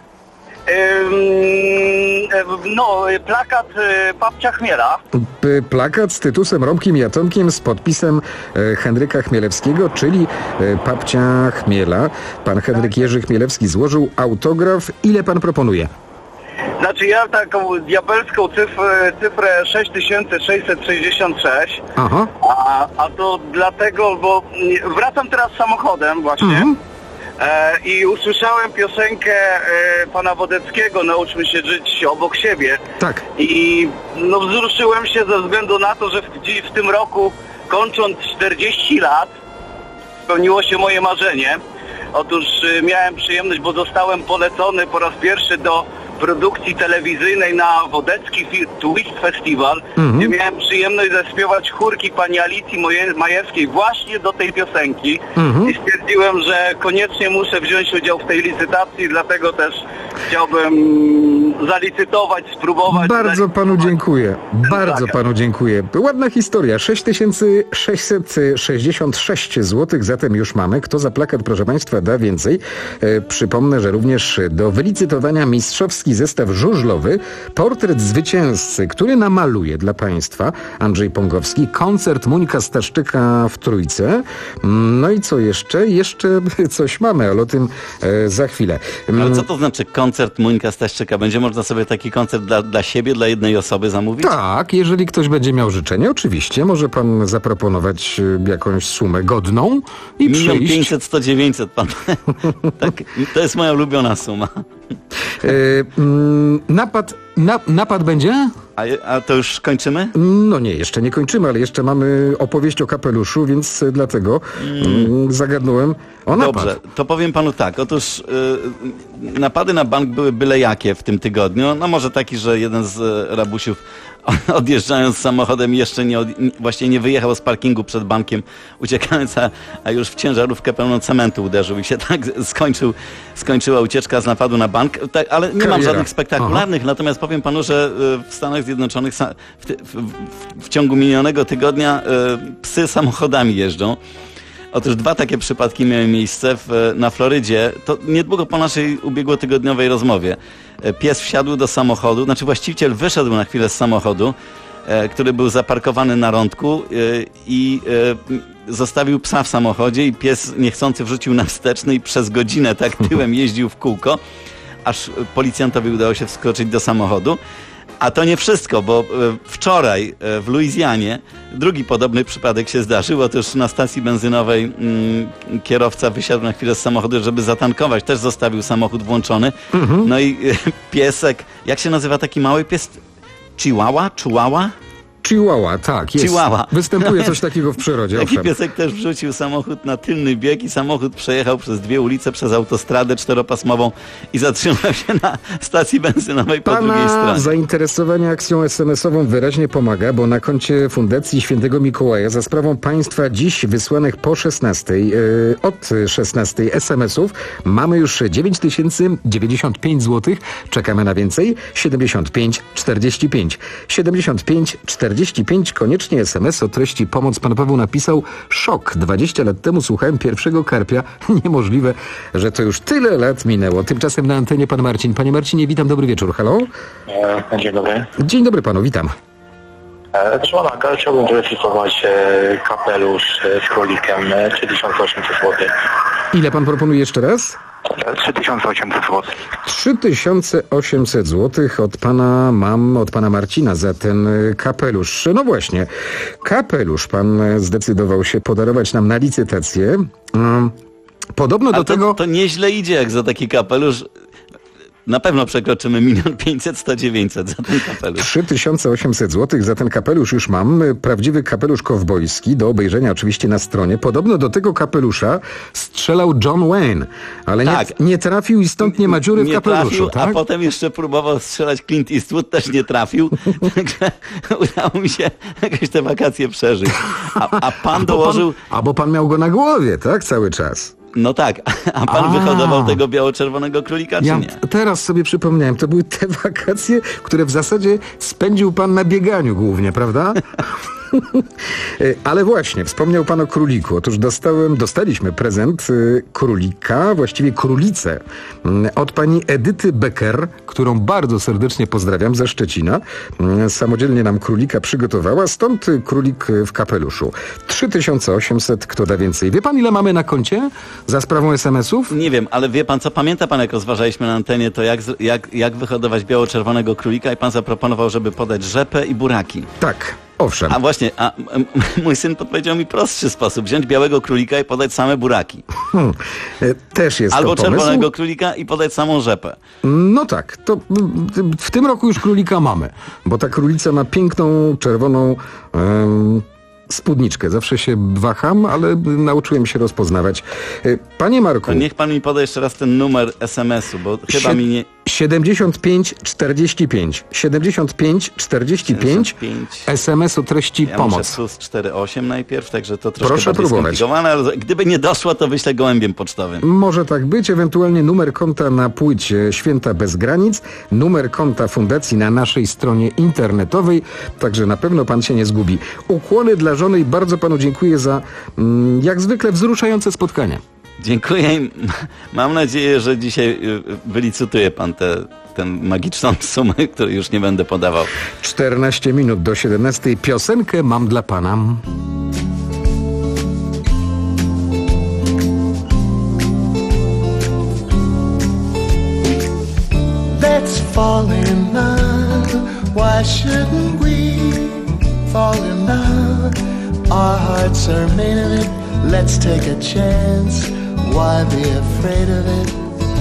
[SPEAKER 14] No, plakat Babcia Chmiela.
[SPEAKER 3] P- plakat z tytusem Romkiem i Atomkiem z podpisem e, Henryka Chmielewskiego, czyli e, Babcia Chmiela. Pan Henryk Jerzy Chmielewski złożył autograf. Ile pan proponuje?
[SPEAKER 14] Znaczy ja taką diabelską cyfrę, cyfrę sześć tysięcy sześćset sześćdziesiąt sześć. Aha. A, a to dlatego, bo wracam teraz samochodem właśnie. Mhm. E, I usłyszałem piosenkę e, pana Wodeckiego, Nauczmy się żyć obok siebie.
[SPEAKER 3] Tak.
[SPEAKER 14] I no wzruszyłem się ze względu na to, że w, w tym roku, kończąc czterdzieści lat, spełniło się moje marzenie. Otóż e, miałem przyjemność, bo zostałem polecony po raz pierwszy do produkcji telewizyjnej na Wodecki Twist Festival, mhm. gdzie miałem przyjemność zaśpiewać chórki pani Alicji Moje- Majewskiej właśnie do tej piosenki mhm. i stwierdziłem, że koniecznie muszę wziąć udział w tej licytacji, dlatego też chciałbym zalicytować, spróbować.
[SPEAKER 3] Bardzo panu dziękuję. Bardzo panu dziękuję. Ładna historia. sześć tysięcy sześćset sześćdziesiąt sześć złotych zatem już mamy. Kto za plakat, proszę państwa, da więcej? E, przypomnę, że również do wylicytowania mistrzowski zestaw żużlowy, portret zwycięzcy, który namaluje dla państwa Andrzej Pągowski, koncert Muńka Staszczyka w Trójce. No i co jeszcze? Jeszcze coś mamy, ale o tym e, za chwilę.
[SPEAKER 15] Ale co to znaczy koncert Muńka Staszczyka? Będzie można sobie taki koncert dla, dla siebie, dla jednej osoby zamówić?
[SPEAKER 3] Tak, jeżeli ktoś będzie miał życzenie, oczywiście. Może pan zaproponować jakąś sumę godną i
[SPEAKER 15] Milion
[SPEAKER 3] przyjść.
[SPEAKER 15] pięćset, sto, dziewięćset pan. Tak, to jest moja ulubiona suma.
[SPEAKER 3] E, mm, napad, na, napad będzie?
[SPEAKER 15] A, a to już kończymy?
[SPEAKER 3] No nie, jeszcze nie kończymy, ale jeszcze mamy opowieść o kapeluszu, więc dlatego mm. zagadnąłem o napad.
[SPEAKER 15] Dobrze, to powiem panu tak. Otóż yy, napady na bank były byle jakie w tym tygodniu. No może taki, że jeden z y, rabusiów odjeżdżając samochodem jeszcze nie, od, właśnie nie wyjechał z parkingu przed bankiem, uciekając, a, a już w ciężarówkę pełną cementu uderzył i się tak skończył, skończyła ucieczka z napadu na bank. Tak, ale nie Kariera. mam żadnych spektakularnych, Aha. natomiast powiem panu, że w Stanach Zjednoczonych w, w, w, w ciągu minionego tygodnia psy samochodami jeżdżą. Otóż dwa takie przypadki miały miejsce w, na Florydzie. To niedługo po naszej ubiegłotygodniowej rozmowie. Pies wsiadł do samochodu, znaczy właściciel wyszedł na chwilę z samochodu, e, który był zaparkowany na rądku e, i e, zostawił psa w samochodzie i pies niechcący wrzucił na wsteczny i przez godzinę tak tyłem jeździł w kółko, aż policjantowi udało się wskoczyć do samochodu. A to nie wszystko, bo wczoraj w Luizjanie drugi podobny przypadek się zdarzył. Otóż na stacji benzynowej mm, kierowca wysiadł na chwilę z samochodu, żeby zatankować. Też zostawił samochód włączony. Mhm. No i piesek, jak się nazywa taki mały pies? Chihuahua? Chihuahua?
[SPEAKER 3] Chihuahua, tak, jest.
[SPEAKER 15] Chihuahua.
[SPEAKER 3] Występuje coś takiego w przyrodzie.
[SPEAKER 15] Taki
[SPEAKER 3] owszem.
[SPEAKER 15] piesek też wrzucił samochód na tylny bieg i samochód przejechał przez dwie ulice, przez autostradę czteropasmową i zatrzymał się na stacji benzynowej po
[SPEAKER 3] Pana
[SPEAKER 15] drugiej stronie.
[SPEAKER 3] Zainteresowanie akcją es em esową wyraźnie pomaga, bo na koncie Fundacji Świętego Mikołaja za sprawą państwa dziś wysłanych po szesnastej, yy, od szesnastej es em esów mamy już dziewięć tysięcy dziewięćdziesiąt pięć złotych. Czekamy na więcej. siedemdziesiąt pięć czterdzieści pięć. siedemdziesiąt pięć czterdzieści pięć, koniecznie es em es o treści pomoc. Pan Paweł napisał: szok, dwadzieścia lat temu słuchałem pierwszego Karpia. Niemożliwe, że to już tyle lat minęło. Tymczasem na antenie pan Marcin. Panie Marcinie, witam, dobry wieczór. Halo?
[SPEAKER 19] E, dzień dobry.
[SPEAKER 3] Dzień dobry panu, witam.
[SPEAKER 19] E, proszę pana, chciałbym wylicytować e, kapelusz e, z królikiem, e, trzy tysiące osiemset złotych.
[SPEAKER 3] Ile pan proponuje jeszcze raz?
[SPEAKER 6] trzy tysiące osiemset złotych.
[SPEAKER 3] trzy tysiące osiemset złotych od pana mam, od pana Marcina za ten kapelusz. No właśnie, kapelusz pan zdecydował się podarować nam na licytację. Podobno do
[SPEAKER 15] to,
[SPEAKER 3] tego...
[SPEAKER 15] To nieźle idzie jak za taki kapelusz. Na pewno przekroczymy milion pięćset, sto, dziewięćset za ten kapelusz.
[SPEAKER 3] trzy tysiące osiemset złotych za ten kapelusz już mam. Prawdziwy kapelusz kowbojski, do obejrzenia oczywiście na stronie. Podobno do tego kapelusza strzelał John Wayne, ale
[SPEAKER 15] tak.
[SPEAKER 3] nie, nie trafił i stąd nie ma dziury
[SPEAKER 15] nie
[SPEAKER 3] w kapeluszu.
[SPEAKER 15] Trafił,
[SPEAKER 3] tak?
[SPEAKER 15] A potem jeszcze próbował strzelać Clint Eastwood, też nie trafił. Także udało mi się jakoś te wakacje przeżyć. A, a pan
[SPEAKER 3] a
[SPEAKER 15] dołożył...
[SPEAKER 3] Pan, a bo pan miał go na głowie, tak? Cały czas.
[SPEAKER 15] No tak, a pan a. wyhodował tego biało-czerwonego królika, czy
[SPEAKER 3] ja
[SPEAKER 15] nie?
[SPEAKER 3] Teraz sobie przypomniałem, to były te wakacje, które w zasadzie spędził pan na bieganiu głównie, prawda? Ale właśnie, wspomniał pan o króliku. Otóż dostałem, dostaliśmy prezent królika, właściwie królicę od pani Edyty Becker, którą bardzo serdecznie pozdrawiam ze Szczecina. Samodzielnie nam królika przygotowała, stąd królik w kapeluszu. trzy tysiące osiemset, kto da więcej. Wie pan, ile mamy na koncie za sprawą es em esów?
[SPEAKER 15] Nie wiem, ale wie pan co, pamięta pan, jak rozważaliśmy na antenie to, jak, jak, jak wyhodować biało-czerwonego królika i pan zaproponował, żeby podać rzepę i buraki.
[SPEAKER 3] Tak. Owszem.
[SPEAKER 15] A właśnie, a m- mój syn podpowiedział mi prostszy sposób. Wziąć białego królika i podać same buraki.
[SPEAKER 3] Hmm. Też jest
[SPEAKER 15] Albo
[SPEAKER 3] to pomysł.
[SPEAKER 15] czerwonego królika i podać samą rzepę.
[SPEAKER 3] No tak, to w tym roku już królika mamy, bo ta królica ma piękną, czerwoną um, spódniczkę. Zawsze się waham, ale nauczyłem się rozpoznawać. Panie Marku...
[SPEAKER 15] To niech pan mi poda jeszcze raz ten numer es em esu, bo chyba
[SPEAKER 3] Sie-
[SPEAKER 15] mi nie...
[SPEAKER 3] siedemdziesiąt pięć czterdzieści pięć. siedemdziesiąt pięć czterdzieści pięć. es em es o treści
[SPEAKER 15] ja
[SPEAKER 3] pomoc.
[SPEAKER 15] muszę plus cztery osiem najpierw, także to troszkę
[SPEAKER 3] Proszę
[SPEAKER 15] bardziej
[SPEAKER 3] próbować.
[SPEAKER 15] skomplikowane, ale gdyby nie doszło, to wyślę gołębiem pocztowym.
[SPEAKER 3] Może tak być, ewentualnie numer konta na płycie Święta Bez Granic, numer konta fundacji na naszej stronie internetowej, także na pewno pan się nie zgubi. Ukłony dla żony i bardzo panu dziękuję za mm, jak zwykle wzruszające spotkanie.
[SPEAKER 15] Dziękuję i mam nadzieję, że dzisiaj wylicytuje pan tę tę magiczną sumę, której już nie będę podawał.
[SPEAKER 3] czternaście minut do siedemnastej. Piosenkę mam dla pana.
[SPEAKER 25] Let's fall in love. Why shouldn't we fall in love? Our hearts are made of it. Let's take a chance. Why be afraid of it?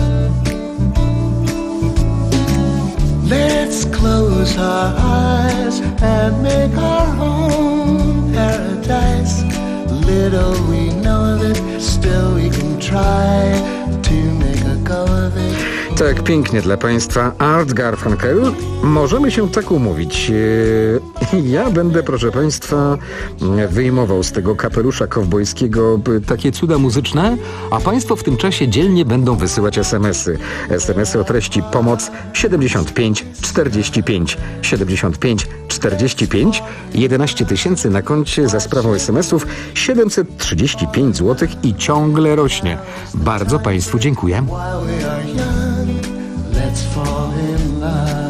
[SPEAKER 25] Let's close our eyes and make our own paradise. Little we know of it, still we can try to make a go of it.
[SPEAKER 3] Tak, pięknie dla państwa. Art Garfunkel. Możemy się tak umówić. Ja będę, proszę państwa, wyjmował z tego kapelusza kowbojskiego takie cuda muzyczne, a państwo w tym czasie dzielnie będą wysyłać es em esy. es em esy o treści pomoc siedemdziesiąt pięć czterdzieści pięć. siedemdziesiąt pięć czterdzieści pięć. jedenaście tysięcy na koncie za sprawą es em esów. siedemset trzydzieści pięć złotych i ciągle rośnie. Bardzo państwu dziękuję.
[SPEAKER 25] Let's fall in love.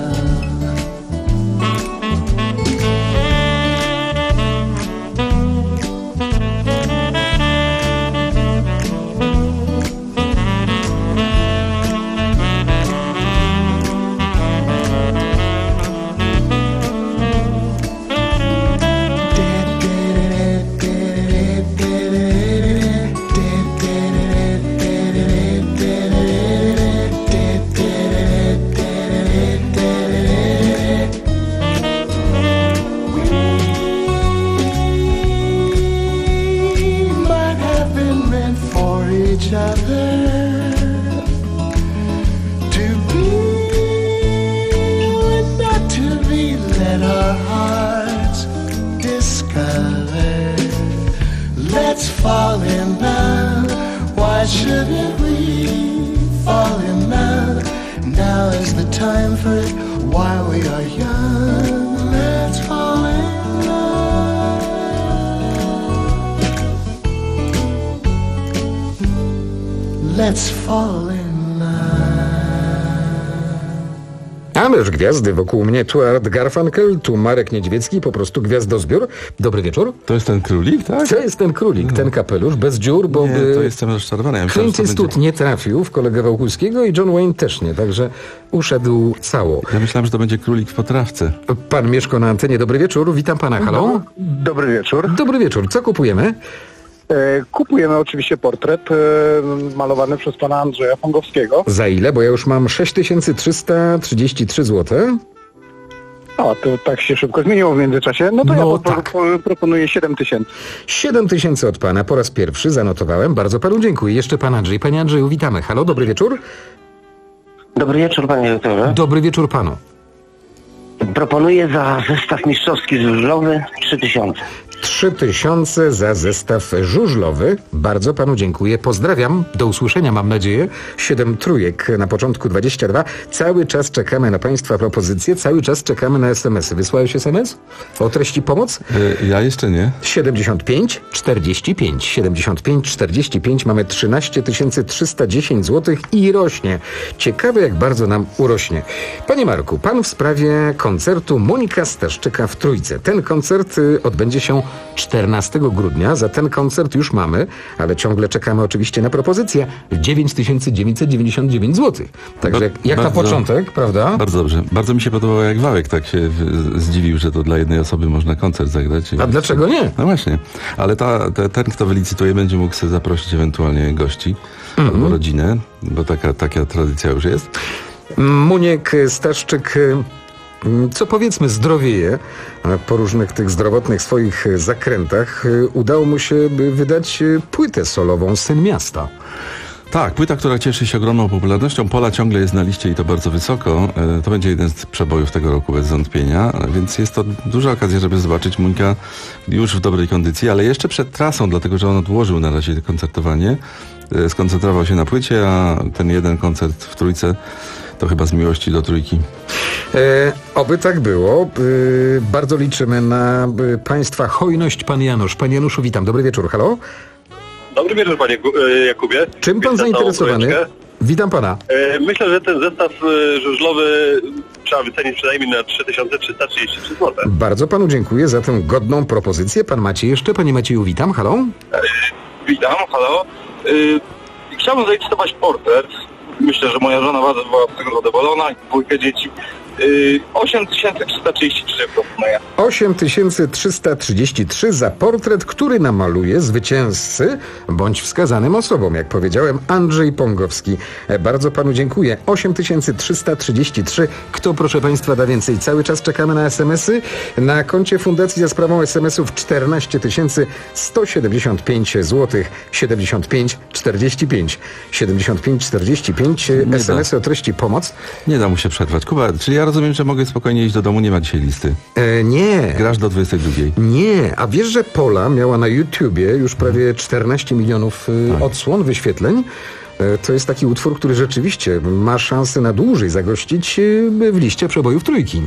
[SPEAKER 25] Let's fall in love. Why shouldn't we fall in love? Now is the time for it while we are young. Let's fall in love. Let's fall in love.
[SPEAKER 3] Ależ gwiazdy wokół mnie, tu Art Garfunkel, tu Marek Niedźwiecki, po prostu gwiazdozbiór. Dobry wieczór.
[SPEAKER 2] To jest ten królik, tak?
[SPEAKER 3] To jest ten królik, no. ten kapelusz, bez dziur, bo
[SPEAKER 2] nie,
[SPEAKER 3] by...
[SPEAKER 2] to jestem rozczarowany. Ja
[SPEAKER 3] Clint Eastwood będzie... nie trafił w kolegę Wałkuskiego i John Wayne też nie, także uszedł cało.
[SPEAKER 2] Ja myślałem, że to będzie królik w potrawce.
[SPEAKER 3] Pan Mieszko na antenie, dobry wieczór, witam pana, halo.
[SPEAKER 6] Dobry wieczór.
[SPEAKER 3] Dobry wieczór, co kupujemy?
[SPEAKER 6] E, kupujemy oczywiście portret e, malowany przez pana Andrzeja Pągowskiego.
[SPEAKER 3] Za ile? Bo ja już mam sześć tysięcy trzysta trzydzieści trzy złote.
[SPEAKER 6] O, to tak się szybko zmieniło w międzyczasie. No to
[SPEAKER 3] no
[SPEAKER 6] ja
[SPEAKER 3] tak.
[SPEAKER 6] po, po, proponuję siedem tysięcy.
[SPEAKER 3] siedem tysięcy od pana, po raz pierwszy zanotowałem. Bardzo panu dziękuję. Jeszcze pan Andrzej. Panie Andrzeju, witamy. Halo, dobry wieczór.
[SPEAKER 13] Dobry wieczór, panie doktorze.
[SPEAKER 3] Dobry wieczór panu.
[SPEAKER 13] Proponuję za zestaw mistrzowski żużlowy trzy tysiące.
[SPEAKER 3] trzy tysiące za zestaw żużlowy. Bardzo panu dziękuję. Pozdrawiam. Do usłyszenia, mam nadzieję. siedem trójek na początku dwadzieścia dwa. Cały czas czekamy na państwa propozycje. Cały czas czekamy na es em esy. Wysłałeś es em es? O treści pomoc?
[SPEAKER 2] Yy, ja jeszcze nie.
[SPEAKER 3] siedemdziesiąt pięć czterdzieści pięć. siedemdziesiąt pięć czterdzieści pięć. Mamy trzynaście tysięcy trzysta dziesięć złotych i rośnie. Ciekawe, jak bardzo nam urośnie. Panie Marku, pan w sprawie koncertu Monika Staszczyka w Trójce. Ten koncert y, odbędzie się czternastego grudnia. Za ten koncert już mamy, ale ciągle czekamy oczywiście na propozycję. dziewięć tysięcy dziewięćset dziewięćdziesiąt dziewięć złotych. Także jak, jak
[SPEAKER 2] bardzo,
[SPEAKER 3] na początek, prawda?
[SPEAKER 2] Bardzo dobrze. Bardzo mi się podobało, jak Wałek tak się zdziwił, że to dla jednej osoby można koncert zagrać.
[SPEAKER 3] A dlaczego nie?
[SPEAKER 2] No właśnie. Ale ta, ta, ten, kto wylicytuje, będzie mógł sobie zaprosić ewentualnie gości mm-hmm. albo rodzinę, bo taka, taka tradycja już jest.
[SPEAKER 3] Muniek Staszczyk, co powiedzmy zdrowieje po różnych tych zdrowotnych swoich zakrętach, udało mu się wydać płytę solową Syn Miasta.
[SPEAKER 2] Tak, płyta, która cieszy się ogromną popularnością. Pola ciągle jest na liście i to bardzo wysoko. To będzie jeden z przebojów tego roku bez wątpienia, więc jest to duża okazja, żeby zobaczyć Muńka już w dobrej kondycji, ale jeszcze przed trasą, dlatego że on odłożył na razie koncertowanie. Skoncentrował się na płycie, a ten jeden koncert w Trójce to chyba z miłości do Trójki.
[SPEAKER 3] E, oby tak było. E, bardzo liczymy na e, państwa hojność. Pan Janusz. Panie Januszu, witam. Dobry wieczór. Halo?
[SPEAKER 10] Dobry wieczór, panie Jakubie.
[SPEAKER 3] Czym pan zainteresowany? Witam pana.
[SPEAKER 10] E, myślę, że ten zestaw e, żużlowy trzeba wycenić przynajmniej na trzy tysiące trzysta trzydzieści trzy złote.
[SPEAKER 3] Bardzo panu dziękuję za tę godną propozycję. Pan Maciej jeszcze. Panie Macieju, witam. Halo?
[SPEAKER 10] E, witam, halo. E, chciałbym zainteresować portret. Myślę, że moja żona bardzo była z tego zadowolona i dwójkę dzieci. osiem tysięcy trzysta trzydzieści trzy proponuję.
[SPEAKER 3] osiem tysięcy trzysta trzydzieści trzy za portret, który namaluje zwycięzcy bądź wskazanym osobom. Jak powiedziałem, Andrzej Pągowski. Bardzo panu dziękuję. osiem tysięcy trzysta trzydzieści trzy. Kto, proszę państwa, da więcej? Cały czas czekamy na es em esy. Na koncie fundacji za sprawą es em esów czternaście tysięcy sto siedemdziesiąt pięć złotych. siedemdziesiąt pięć czterdzieści pięć. siedemdziesiąt pięć czterdzieści pięć. es em esy o treści pomoc.
[SPEAKER 2] Nie da mu się przetrwać. Kuba, czyli ja rozumiem, że mogę spokojnie iść do domu, nie ma dzisiaj listy.
[SPEAKER 3] E, nie.
[SPEAKER 2] Grasz do dwudziestej drugiej.
[SPEAKER 3] Nie. A wiesz, że Pola miała na YouTubie już prawie czternaście milionów y, tak. odsłon, wyświetleń? E, to jest taki utwór, który rzeczywiście ma szansę na dłużej zagościć y, w liście przebojów Trójki.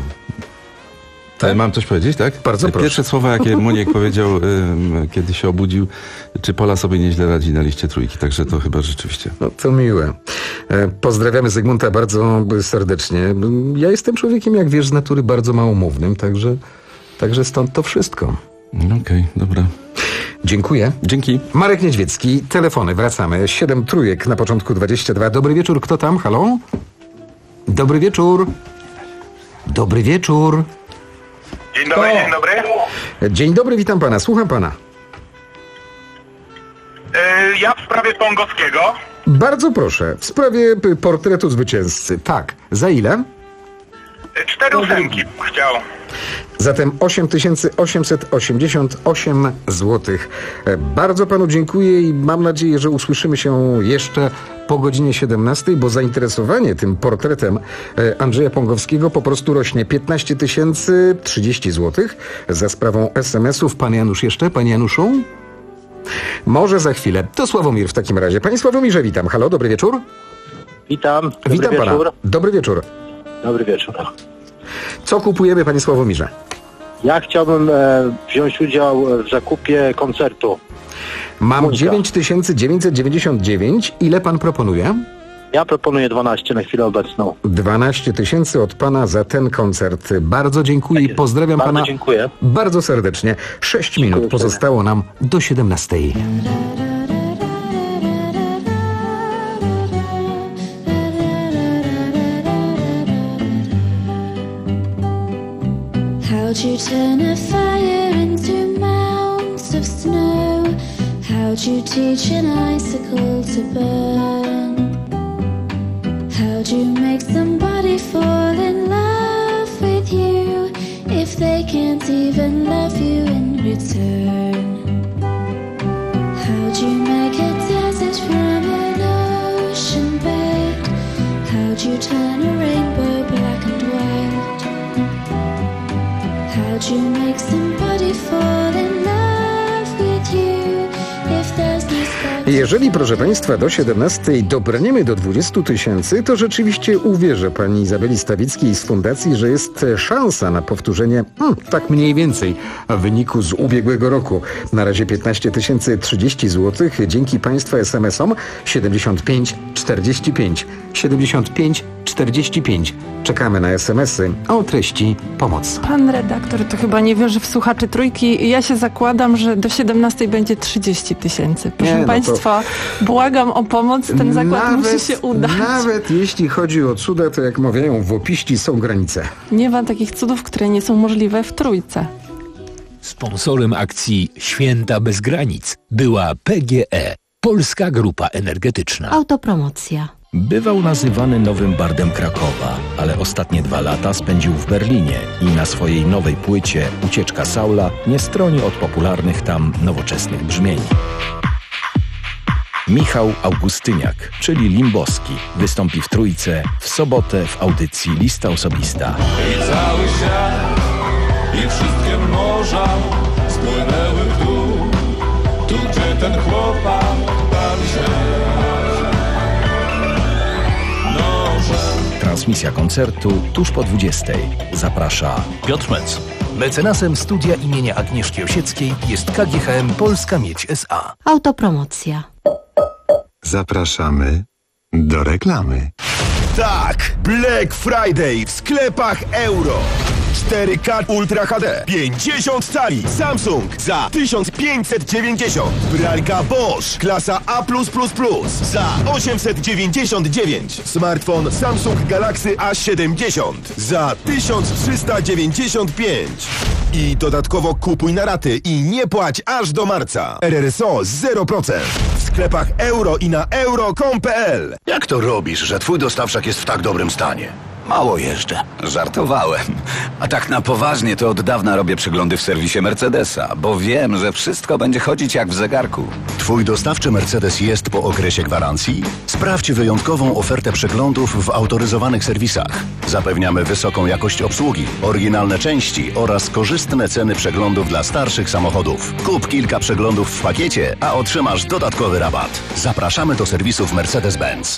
[SPEAKER 2] Tak? Mam coś powiedzieć, tak?
[SPEAKER 3] Bardzo proszę.
[SPEAKER 2] Pierwsze słowa, jakie Muniek powiedział, y, kiedy się obudził, czy Pola sobie nieźle radzi na liście Trójki, także to chyba rzeczywiście.
[SPEAKER 3] No to miłe. E, pozdrawiamy Zygmunta bardzo serdecznie. Ja jestem człowiekiem, jak wiesz, z natury bardzo małomównym, także, także stąd to wszystko.
[SPEAKER 2] Okej, okay, dobra.
[SPEAKER 3] Dziękuję.
[SPEAKER 2] Dzięki.
[SPEAKER 3] Marek Niedźwiecki, telefony, wracamy. Siedem trójek na początku dwadzieścia dwa. Dobry wieczór, kto tam? Halo? Dobry wieczór. Dobry wieczór.
[SPEAKER 7] Dzień dobry, dzień dobry.
[SPEAKER 3] Dzień dobry, witam pana, słucham pana.
[SPEAKER 7] Yy, ja w sprawie Pągowskiego.
[SPEAKER 3] Bardzo proszę, w sprawie portretu zwycięzcy. Tak, za ile?
[SPEAKER 7] Cztery ósemki chciał.
[SPEAKER 3] Zatem osiem tysięcy osiemset osiemdziesiąt osiem złotych. Bardzo panu dziękuję i mam nadzieję, że usłyszymy się jeszcze po godzinie siedemnastej, bo zainteresowanie tym portretem Andrzeja Pągowskiego po prostu rośnie. piętnaście tysięcy trzydzieści złotych za sprawą es em esów. Pan Janusz jeszcze? Panie Januszu? Może za chwilę. To Sławomir w takim razie. Panie Sławomirze, witam. Halo, dobry wieczór.
[SPEAKER 6] Witam. Dobry
[SPEAKER 3] witam
[SPEAKER 6] wieczór.
[SPEAKER 3] pana. Dobry wieczór.
[SPEAKER 6] Dobry wieczór.
[SPEAKER 3] Co kupujemy, panie Sławomirze?
[SPEAKER 6] Ja chciałbym e, wziąć udział w zakupie koncertu.
[SPEAKER 3] Mam dziewięć tysięcy dziewięćset dziewięćdziesiąt dziewięć. Ile pan proponuje?
[SPEAKER 19] Ja proponuję dwanaście na chwilę obecną.
[SPEAKER 3] dwanaście tysięcy od pana za ten koncert. Bardzo dziękuję i pozdrawiam
[SPEAKER 19] Bardzo
[SPEAKER 3] pana
[SPEAKER 19] dziękuję.
[SPEAKER 3] bardzo serdecznie. Sześć minut pozostało nam do siedemnastej.
[SPEAKER 16] How'd you turn a fire into mounds of snow? How'd you teach an icicle to burn? How'd you make somebody fall in love with you if they can't even love you in return? How'd you make a desert from an ocean bed? How'd you turn a rainbow black and white? How'd you make somebody fall in love with you if there's no spark?
[SPEAKER 3] Jeżeli, proszę państwa, do siedemnastej dobrniemy do dwudziestu tysięcy, to rzeczywiście uwierzę pani Izabeli Stawickiej z fundacji, że jest szansa na powtórzenie, hmm, tak mniej więcej, wyniku z ubiegłego roku. Na razie piętnaście tysięcy trzydzieści złotych dzięki państwa es em esom siedemdziesiąt pięć czterdzieści pięć. siedemdziesiąt pięć czterdzieści pięć. Czekamy na es em esy o treści pomoc.
[SPEAKER 4] Pan redaktor to chyba nie wierzy w słuchaczy trójki. Ja się zakładam, że do siedemnastej będzie trzydzieści tysięcy. Proszę
[SPEAKER 3] Nie, no
[SPEAKER 4] państwa,
[SPEAKER 3] to...
[SPEAKER 4] błagam o pomoc. Ten zakład
[SPEAKER 3] nawet,
[SPEAKER 4] musi się udać.
[SPEAKER 3] Nawet jeśli chodzi o cuda, to jak mawiają wopiści, są granice.
[SPEAKER 4] Nie ma takich cudów, które nie są możliwe w trójce.
[SPEAKER 5] Sponsorem akcji Święta bez granic była P G E, Polska Grupa Energetyczna.
[SPEAKER 8] Autopromocja.
[SPEAKER 5] Bywał nazywany nowym bardem Krakowa, ale ostatnie dwa lata spędził w Berlinie i na swojej nowej płycie Ucieczka Saula nie stroni od popularnych tam nowoczesnych brzmień. Michał Augustyniak, czyli Limboski, wystąpi w Trójce w sobotę w audycji Lista Osobista.
[SPEAKER 12] I cały świat, i wszystkie morza spłynęły w dół, tu gdzie ten chłopak bawi się nożem.
[SPEAKER 5] Transmisja koncertu tuż po dwudziestej. Zaprasza
[SPEAKER 21] Piotr Mec. Mecenasem studia imienia Agnieszki Osieckiej jest K G H M Polska Miedź S A.
[SPEAKER 8] Autopromocja.
[SPEAKER 22] Zapraszamy do reklamy.
[SPEAKER 23] Tak! Black Friday w sklepach Euro. cztery K Ultra H D. pięćdziesiąt cali. Samsung za tysiąc pięćset dziewięćdziesiąt. Pralka Bosch klasa A plus plus plus za osiemset dziewięćdziesiąt dziewięć. Smartfon Samsung Galaxy A siedemdziesiąt za tysiąc trzysta dziewięćdziesiąt pięć. I dodatkowo kupuj na raty i nie płać aż do marca. R R S O zero procent. W sklepach Euro i na euro kropka com kropka p l.
[SPEAKER 24] Jak to robisz, że twój dostawczak jest w tak dobrym stanie? Mało jeżdżę. Żartowałem. A tak na poważnie to od dawna robię przeglądy w serwisie Mercedesa, bo wiem, że wszystko będzie chodzić jak w zegarku.
[SPEAKER 22] Twój dostawczy Mercedes jest po okresie gwarancji? Sprawdź wyjątkową ofertę przeglądów w autoryzowanych serwisach. Zapewniamy wysoką jakość obsługi, oryginalne części oraz korzystne ceny przeglądów dla starszych samochodów. Kup kilka przeglądów w pakiecie, a otrzymasz dodatkowy rabat. Zapraszamy do serwisów Mercedes-Benz.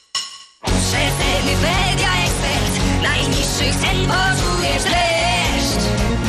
[SPEAKER 12] Media Expert. Najniższych cen poczujesz dreszcz.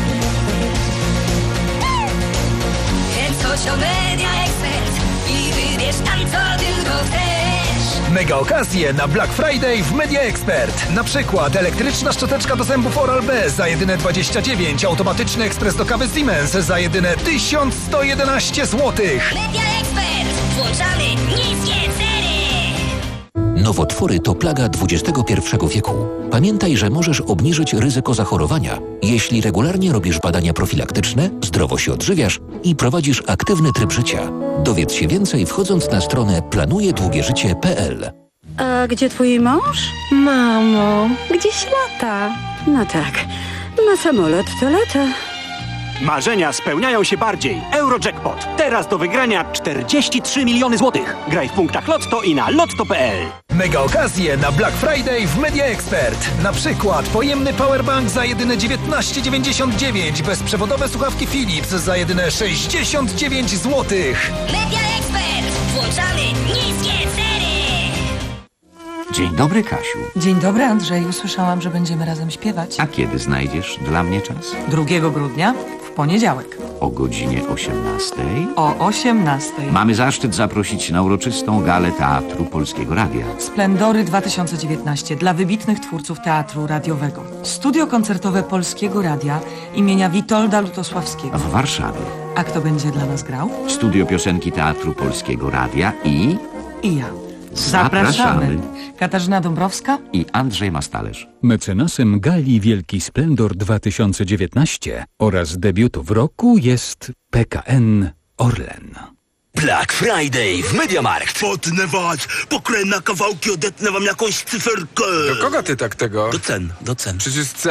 [SPEAKER 12] Więc chodź do Media Expert i wybierz tam, co tylko chcesz.
[SPEAKER 21] Mega okazje na Black Friday w Media Expert. Na przykład elektryczna szczoteczka do zębów Oral-B za jedyne dwadzieścia dziewięć, automatyczny ekspres do kawy Siemens za jedyne tysiąc sto jedenaście złotych.
[SPEAKER 12] Media Expert. Włączamy niskie ceny.
[SPEAKER 27] Nowotwory to plaga dwudziestego pierwszego wieku. Pamiętaj, że możesz obniżyć ryzyko zachorowania, jeśli regularnie robisz badania profilaktyczne, zdrowo się odżywiasz i prowadzisz aktywny tryb życia. Dowiedz się więcej wchodząc na stronę planuje długie życie kropka p l.
[SPEAKER 28] A gdzie twój mąż?
[SPEAKER 4] Mamo.
[SPEAKER 28] Gdzieś lata. No tak, ma samolot to lata.
[SPEAKER 29] Marzenia spełniają się bardziej. Eurojackpot. Teraz do wygrania czterdzieści trzy miliony złotych. Graj w punktach Lotto i na lotto kropka p l.
[SPEAKER 21] Mega okazje na Black Friday w Media Expert. Na przykład pojemny powerbank za jedyne dziewiętnaście dziewięćdziesiąt dziewięć, bezprzewodowe słuchawki Philips za jedyne sześćdziesiąt dziewięć złotych.
[SPEAKER 12] Media Expert. Włączamy niskie ceny.
[SPEAKER 15] Dzień dobry, Kasiu.
[SPEAKER 30] Dzień dobry, Andrzeju. Słyszałam, że będziemy razem śpiewać.
[SPEAKER 15] A kiedy znajdziesz dla mnie czas?
[SPEAKER 30] drugiego grudnia w
[SPEAKER 1] poniedziałek.
[SPEAKER 9] O godzinie osiemnastej.
[SPEAKER 1] O osiemnastej.
[SPEAKER 9] Mamy zaszczyt zaprosić na uroczystą galę Teatru Polskiego Radia.
[SPEAKER 1] Splendory dwa tysiące dziewiętnaście dla wybitnych twórców teatru radiowego. Studio koncertowe Polskiego Radia imienia Witolda Lutosławskiego.
[SPEAKER 9] W Warszawie.
[SPEAKER 1] A kto będzie dla nas grał?
[SPEAKER 9] Studio Piosenki Teatru Polskiego Radia i...
[SPEAKER 1] I ja.
[SPEAKER 9] Zapraszamy.
[SPEAKER 1] Katarzyna Dąbrowska
[SPEAKER 9] I Andrzej Mastalerz.
[SPEAKER 11] Mecenasem gali Wielki Splendor dwa tysiące dziewiętnaście oraz debiutów roku jest P K N Orlen.
[SPEAKER 14] Black Friday w MediaMarkt. Potnę was, pokrę na kawałki, odetnę wam jakąś cyferkę.
[SPEAKER 17] Do kogo ty tak tego?
[SPEAKER 14] Do cen, do cen.
[SPEAKER 17] Przecież